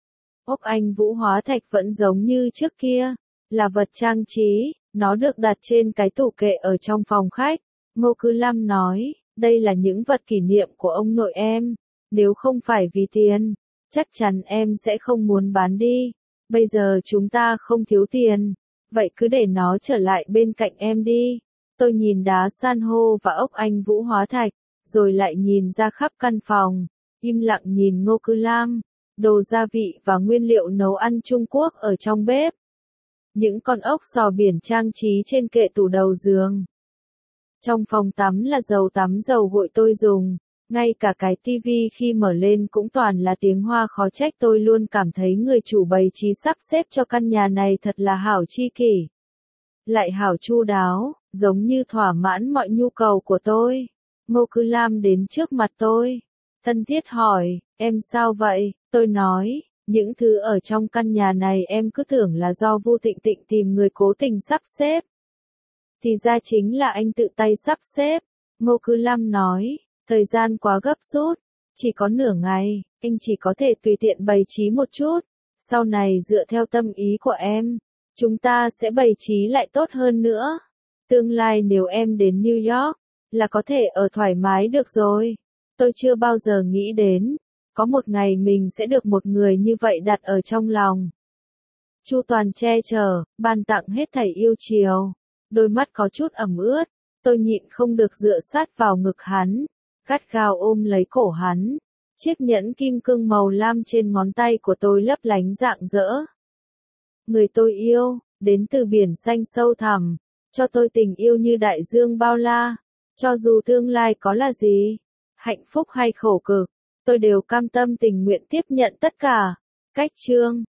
Ốc Anh Vũ hóa thạch vẫn giống như trước kia, là vật trang trí, nó được đặt trên cái tủ kệ ở trong phòng khách. Ngô Cứ Lam nói, đây là những vật kỷ niệm của ông nội em, nếu không phải vì tiền, chắc chắn em sẽ không muốn bán đi. Bây giờ chúng ta không thiếu tiền, vậy cứ để nó trở lại bên cạnh em đi. Tôi nhìn đá san hô và ốc Anh Vũ hóa thạch, rồi lại nhìn ra khắp căn phòng, im lặng nhìn Ngô Cứ Lam, đồ gia vị và nguyên liệu nấu ăn Trung Quốc ở trong bếp. Những con ốc sò biển trang trí trên kệ tủ đầu giường. Trong phòng tắm là tắm dầu gội tôi dùng, ngay cả cái tivi khi mở lên cũng toàn là tiếng Hoa, khó trách tôi luôn cảm thấy người chủ bày trí sắp xếp cho căn nhà này thật là hảo chi kỷ. Lại hảo chu đáo, giống như thỏa mãn mọi nhu cầu của tôi. Ngô Cứ Lam đến trước mặt tôi, thân thiết hỏi, em sao vậy? Tôi nói, những thứ ở trong căn nhà này em cứ tưởng là do Vu Tịnh Tịnh tìm người cố tình sắp xếp. Thì ra chính là anh tự tay sắp xếp. Ngô Cứ Lam nói, thời gian quá gấp rút, chỉ có nửa ngày, anh chỉ có thể tùy tiện bày trí một chút. Sau này dựa theo tâm ý của em, chúng ta sẽ bày trí lại tốt hơn nữa. Tương lai nếu em đến New York, là có thể ở thoải mái được rồi. Tôi chưa bao giờ nghĩ đến, có một ngày mình sẽ được một người như vậy đặt ở trong lòng. Chu toàn che chở, ban tặng hết thảy yêu chiều. Đôi mắt có chút ẩm ướt, tôi nhịn không được dựa sát vào ngực hắn, gắt gao ôm lấy cổ hắn. Chiếc nhẫn kim cương màu lam trên ngón tay của tôi lấp lánh rạng rỡ. Người tôi yêu, đến từ biển xanh sâu thẳm, cho tôi tình yêu như đại dương bao la. Cho dù tương lai có là gì, hạnh phúc hay khổ cực, tôi đều cam tâm tình nguyện tiếp nhận tất cả. Cách chương